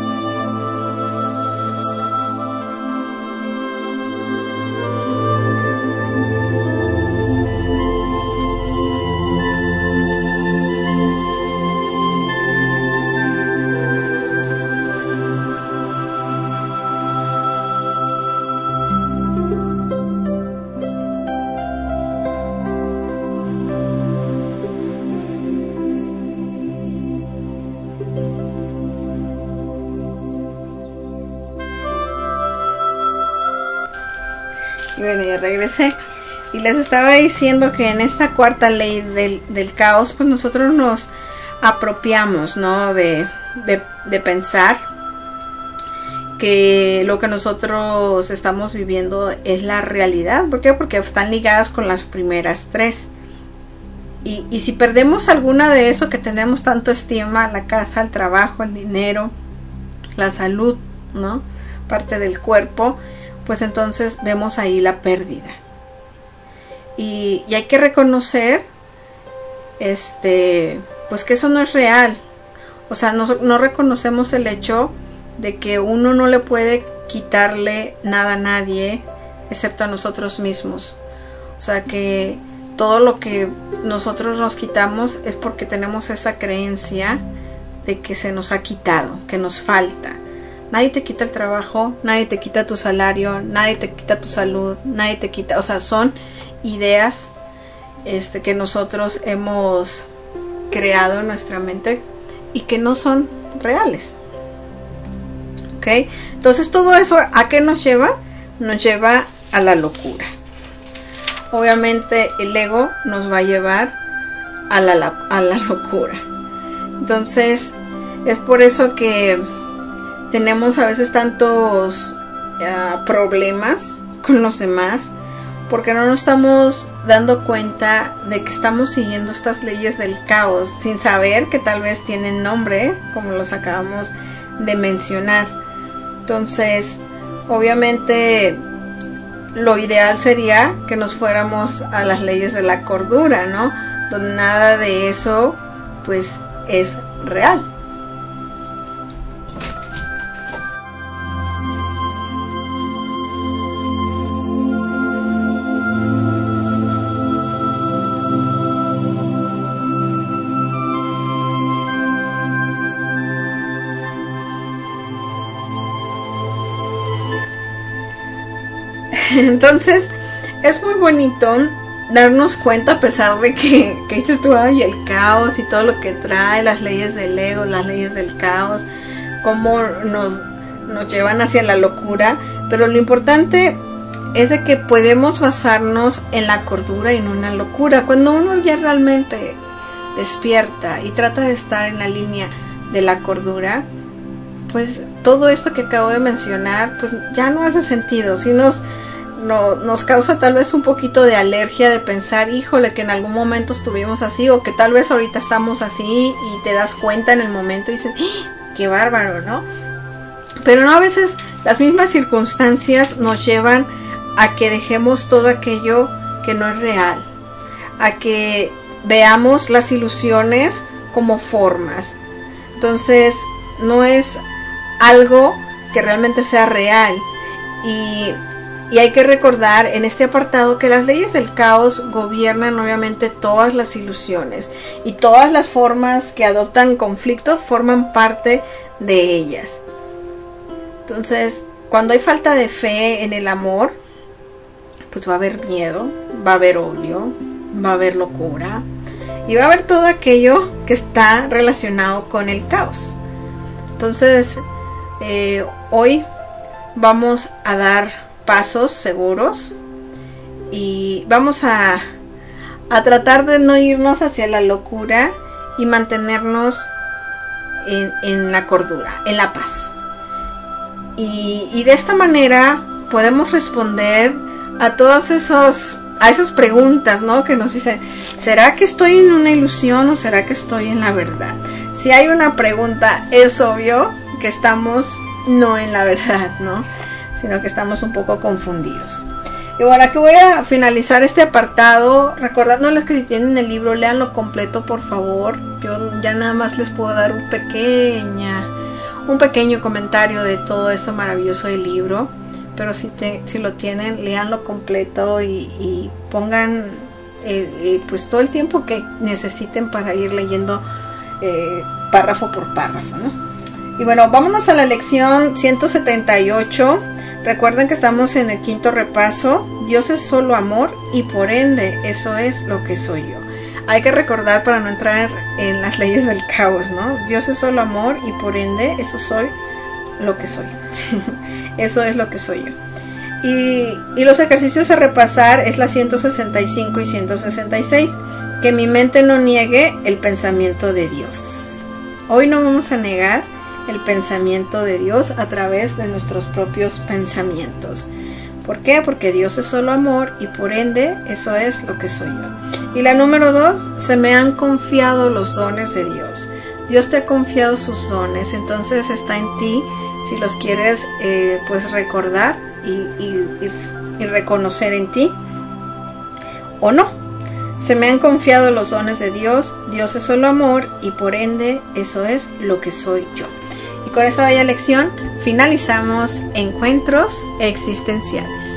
Bueno, ya regresé y les estaba diciendo que en esta cuarta ley del, del caos, pues nosotros nos apropiamos, ¿no? De, de, de pensar que lo que nosotros estamos viviendo es la realidad. ¿Por qué? Porque están ligadas con las primeras tres. Y, y si perdemos alguna de eso que tenemos tanto estima, la casa, el trabajo, el dinero, la salud, ¿no? Parte del cuerpo, pues entonces vemos ahí la pérdida. Y, y hay que reconocer este, pues que eso no es real. O sea, no, no reconocemos el hecho de que uno no le puede quitarle nada a nadie excepto a nosotros mismos. O sea, que todo lo que nosotros nos quitamos es porque tenemos esa creencia de que se nos ha quitado, que nos falta. Nadie te quita el trabajo, nadie te quita tu salario, nadie te quita tu salud, nadie te quita, o sea, son ideas este, que nosotros hemos creado en nuestra mente y que no son reales. ¿Ok? Entonces todo eso, ¿a qué nos lleva? Nos lleva a la locura. Obviamente el ego nos va a llevar a la, a la locura. Entonces es por eso que tenemos a veces tantos uh, problemas con los demás, porque no nos estamos dando cuenta de que estamos siguiendo estas leyes del caos sin saber que tal vez tienen nombre, como los acabamos de mencionar. Entonces, obviamente, lo ideal sería que nos fuéramos a las leyes de la cordura, ¿no? Donde nada de eso, pues, es real. Entonces, es muy bonito darnos cuenta, a pesar de que, que dices tú, ay, el caos y todo lo que trae, las leyes del ego, las leyes del caos, cómo nos, nos llevan hacia la locura, pero lo importante es de que podemos basarnos en la cordura y no en la locura. Cuando uno ya realmente despierta y trata de estar en la línea de la cordura, pues todo esto que acabo de mencionar, pues ya no hace sentido. Si nos, no, nos causa tal vez un poquito de alergia de pensar, híjole, que en algún momento estuvimos así, o que tal vez ahorita estamos así, y te das cuenta en el momento y dices, ¡ah, qué bárbaro!, ¿no? Pero no, a veces las mismas circunstancias nos llevan a que dejemos todo aquello que no es real, a que veamos las ilusiones como formas. Entonces no es algo que realmente sea real, y, y hay que recordar en este apartado que las leyes del caos gobiernan obviamente todas las ilusiones, y todas las formas que adoptan conflictos forman parte de ellas. Entonces, cuando hay falta de fe en el amor, pues va a haber miedo, va a haber odio, va a haber locura, y va a haber todo aquello que está relacionado con el caos. Entonces, eh, hoy vamos a dar pasos seguros y vamos a, a tratar de no irnos hacia la locura y mantenernos en, en la cordura, en la paz. Y, y de esta manera podemos responder a todas esos, a esas preguntas, ¿no?, que nos dicen, ¿será que estoy en una ilusión o será que estoy en la verdad? Si hay una pregunta, es obvio que estamos no en la verdad, ¿no?, sino que estamos un poco confundidos. Y bueno, aquí voy a finalizar este apartado, recordándoles que si tienen el libro, léanlo completo, por favor. Yo ya nada más les puedo dar un pequeña, un pequeño comentario de todo esto maravilloso del libro. Pero si, te, si lo tienen, léanlo completo y, y pongan eh, eh, pues todo el tiempo que necesiten para ir leyendo eh, párrafo por párrafo, ¿no? Y bueno, vámonos a la lección ciento setenta y ocho. Recuerden que estamos en el quinto repaso. Dios es solo amor y por ende eso es lo que soy yo. Hay que recordar para no entrar en las leyes del caos, ¿no? Dios es solo amor y por ende eso soy lo que soy. Eso es lo que soy yo. Y, y los ejercicios a repasar es la ciento sesenta y cinco y ciento sesenta y seis. Que mi mente no niegue el pensamiento de Dios. Hoy no vamos a negar el pensamiento de Dios a través de nuestros propios pensamientos. ¿Por qué? Porque Dios es solo amor y por ende eso es lo que soy yo. Y la número dos, se me han confiado los dones de Dios. Dios te ha confiado sus dones, entonces está en ti si los quieres eh, pues recordar y, y, y, y reconocer en ti o no. Se me han confiado los dones de Dios, Dios es solo amor y por ende eso es lo que soy yo. Y con esta bella lección finalizamos Encuentros Existenciales.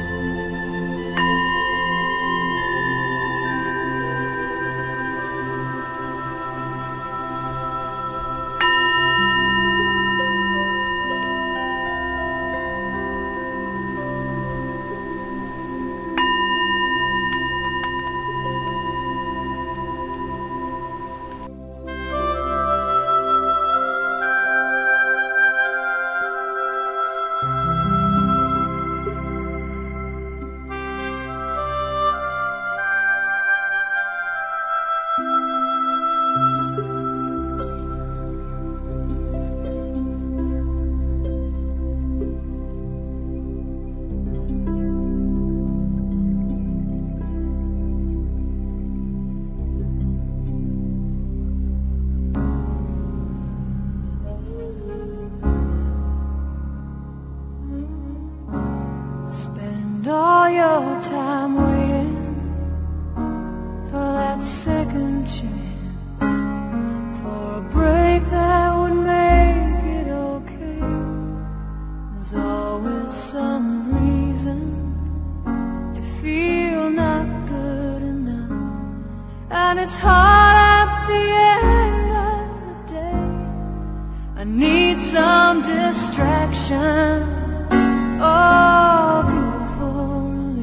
all your time waiting for that second chance, for a break that would make it okay. There's always some reason to feel not good enough, and it's hard at the end of the day. I need some distraction. Oh, beautiful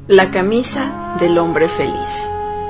La camisa del hombre feliz.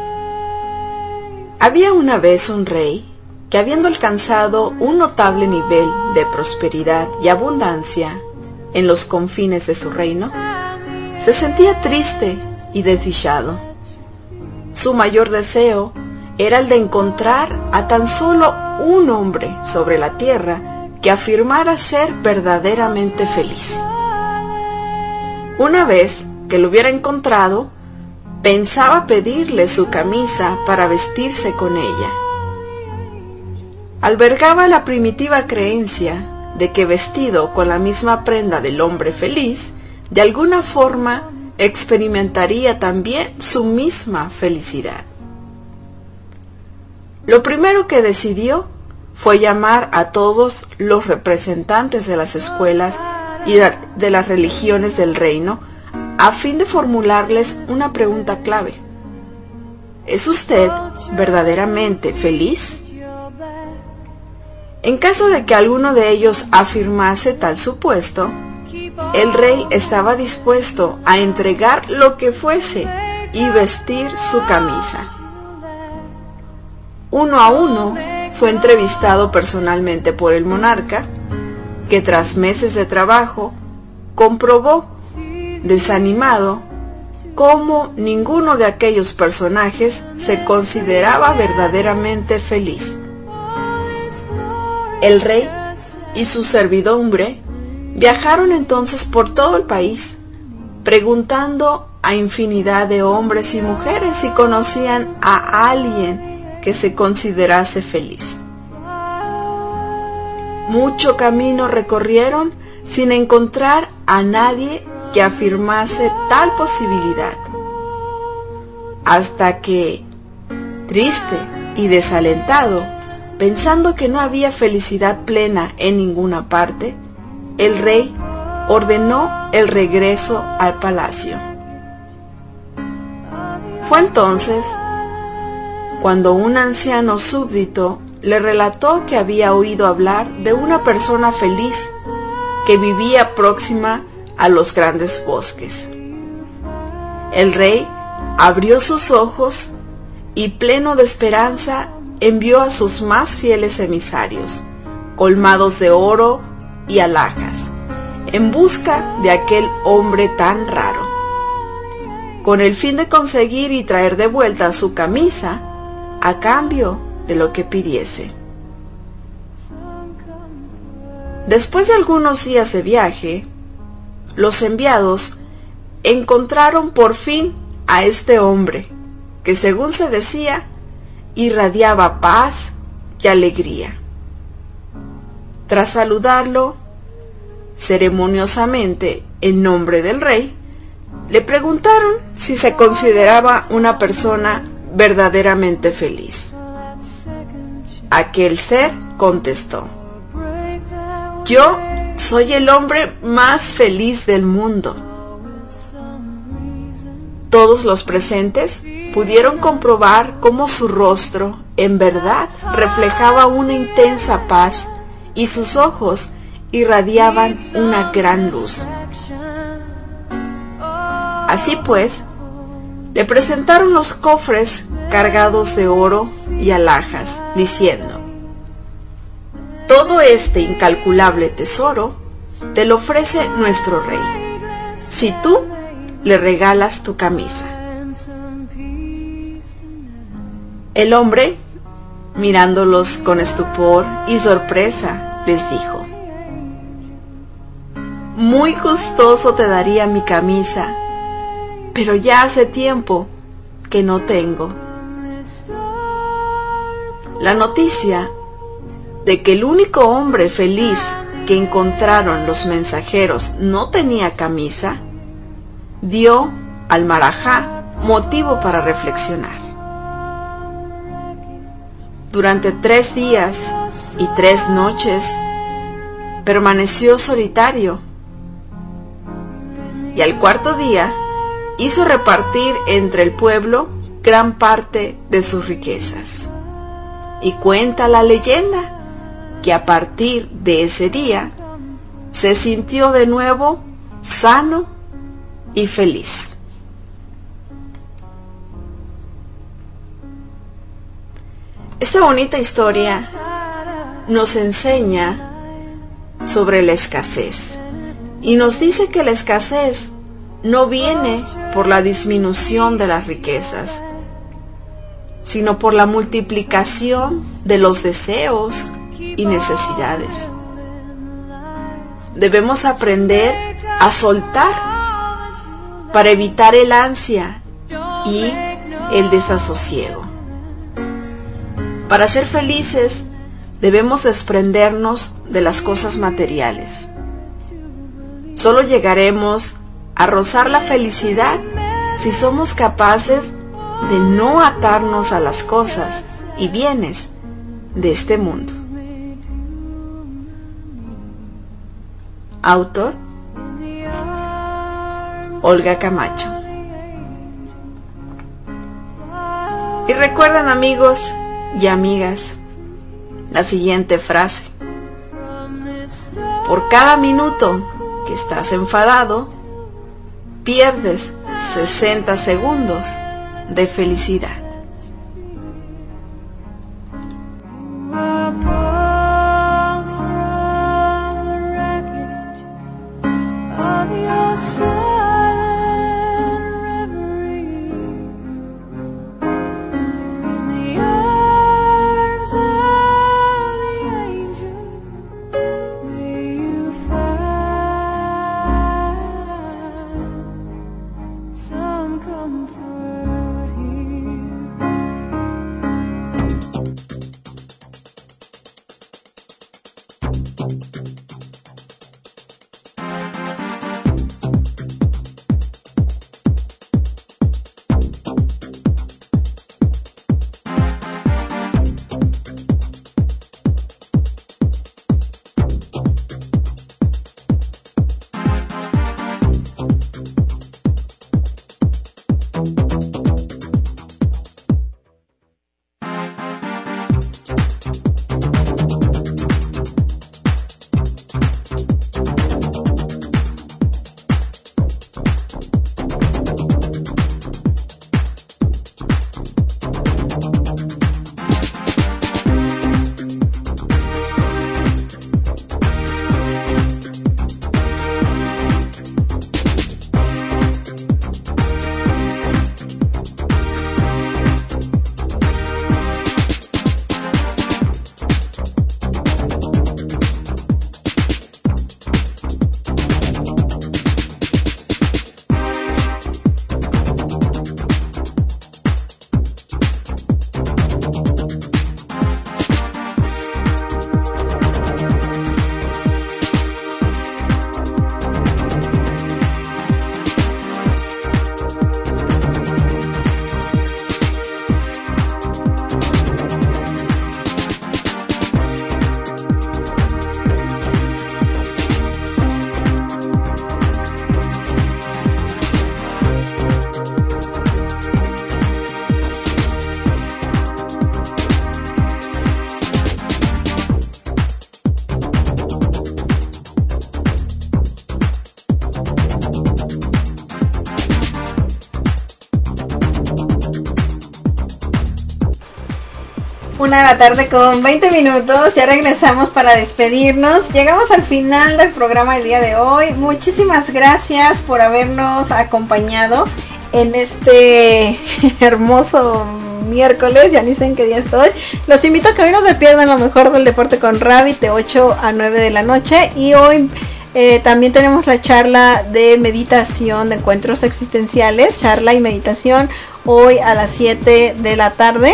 Había una vez un rey que, habiendo alcanzado un notable nivel de prosperidad y abundancia en los confines de su reino, se sentía triste y desdichado. Su mayor deseo era el de encontrar a tan solo un hombre sobre la tierra que afirmara ser verdaderamente feliz. Una vez que lo hubiera encontrado, pensaba pedirle su camisa para vestirse con ella. Albergaba la primitiva creencia de que vestido con la misma prenda del hombre feliz, de alguna forma experimentaría también su misma felicidad. Lo primero que decidió fue llamar a todos los representantes de las escuelas y de las religiones del reino a fin de formularles una pregunta clave. ¿Es usted verdaderamente feliz? En caso de que alguno de ellos afirmase tal supuesto, el rey estaba dispuesto a entregar lo que fuese y vestir su camisa. Uno a uno fue entrevistado personalmente por el monarca, que tras meses de trabajo comprobó, desanimado, cómo ninguno de aquellos personajes se consideraba verdaderamente feliz. El rey y su servidumbre viajaron entonces por todo el país, preguntando a infinidad de hombres y mujeres si conocían a alguien que se considerase feliz. Mucho camino recorrieron sin encontrar a nadie que afirmase tal posibilidad, hasta que, triste y desalentado, pensando que no había felicidad plena en ninguna parte, el rey ordenó el regreso al palacio. Fue entonces cuando un anciano súbdito le relató que había oído hablar de una persona feliz que vivía próxima a los grandes bosques. El rey abrió sus ojos y, pleno de esperanza, envió a sus más fieles emisarios, colmados de oro y alhajas, en busca de aquel hombre tan raro, con el fin de conseguir y traer de vuelta su camisa a cambio de lo que pidiese. Después de algunos días de viaje, los enviados encontraron por fin a este hombre, que, según se decía, irradiaba paz y alegría. Tras saludarlo ceremoniosamente en nombre del rey, le preguntaron si se consideraba una persona verdaderamente feliz. Aquel ser contestó: yo soy el hombre más feliz del mundo. Todos los presentes pudieron comprobar cómo su rostro, en verdad, reflejaba una intensa paz y sus ojos irradiaban una gran luz. Así pues, le presentaron los cofres cargados de oro y alhajas, diciendo: todo este incalculable tesoro te lo ofrece nuestro rey, si tú le regalas tu camisa. El hombre, mirándolos con estupor y sorpresa, les dijo: muy gustoso te daría mi camisa, pero ya hace tiempo que no tengo. La noticia de que el único hombre feliz que encontraron los mensajeros no tenía camisa, dio al marajá motivo para reflexionar. Durante tres días y tres noches permaneció solitario, y al cuarto día hizo repartir entre el pueblo gran parte de sus riquezas. Y cuenta la leyenda que a partir de ese día se sintió de nuevo sano y feliz. Esta bonita historia nos enseña sobre la escasez y nos dice que la escasez no viene por la disminución de las riquezas, sino por la multiplicación de los deseos y necesidades. Debemos aprender a soltar para evitar el ansia y el desasosiego. Para ser felices, debemos desprendernos de las cosas materiales. Solo llegaremos a rozar la felicidad si somos capaces de no atarnos a las cosas y bienes de este mundo. Autor: Olga Camacho. Y recuerden, amigos y amigas, la siguiente frase: por cada minuto que estás enfadado, pierdes sesenta segundos de felicidad. Una de la tarde con veinte minutos, ya regresamos para despedirnos. Llegamos al final del programa del día de hoy. Muchísimas gracias por habernos acompañado en este hermoso miércoles, ya ni sé en qué día estoy. Los invito a que hoy no se pierdan lo mejor del deporte con Rabbit de ocho a nueve de la noche. Y hoy eh, también tenemos la charla de meditación, de encuentros existenciales, charla y meditación hoy a las siete de la tarde.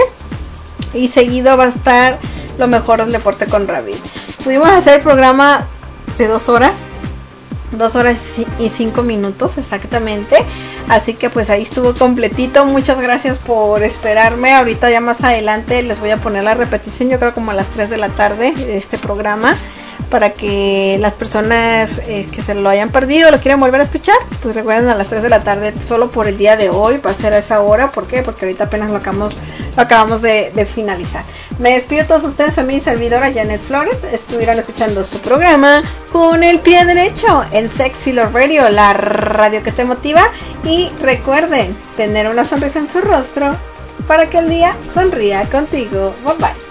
Y seguido va a estar lo mejor del deporte con Rabbit. Pudimos hacer el programa de dos horas. Dos horas y cinco minutos exactamente. Así que pues ahí estuvo completito. Muchas gracias por esperarme. Ahorita ya más adelante les voy a poner la repetición. Yo creo como a las tres de la tarde de este programa. Para que las personas eh, que se lo hayan perdido, lo quieren volver a escuchar, pues recuerden a las tres de la tarde, solo por el día de hoy, va a ser a esa hora. ¿Por qué? Porque ahorita apenas lo acabamos, lo acabamos de, de finalizar. Me despido a todos ustedes, soy mi servidora Janet Flores. Estuvieron escuchando su programa Con el Pie Derecho en Sexy Love Radio, la radio que te motiva. Y recuerden, tener una sonrisa en su rostro para que el día sonría contigo. Bye bye.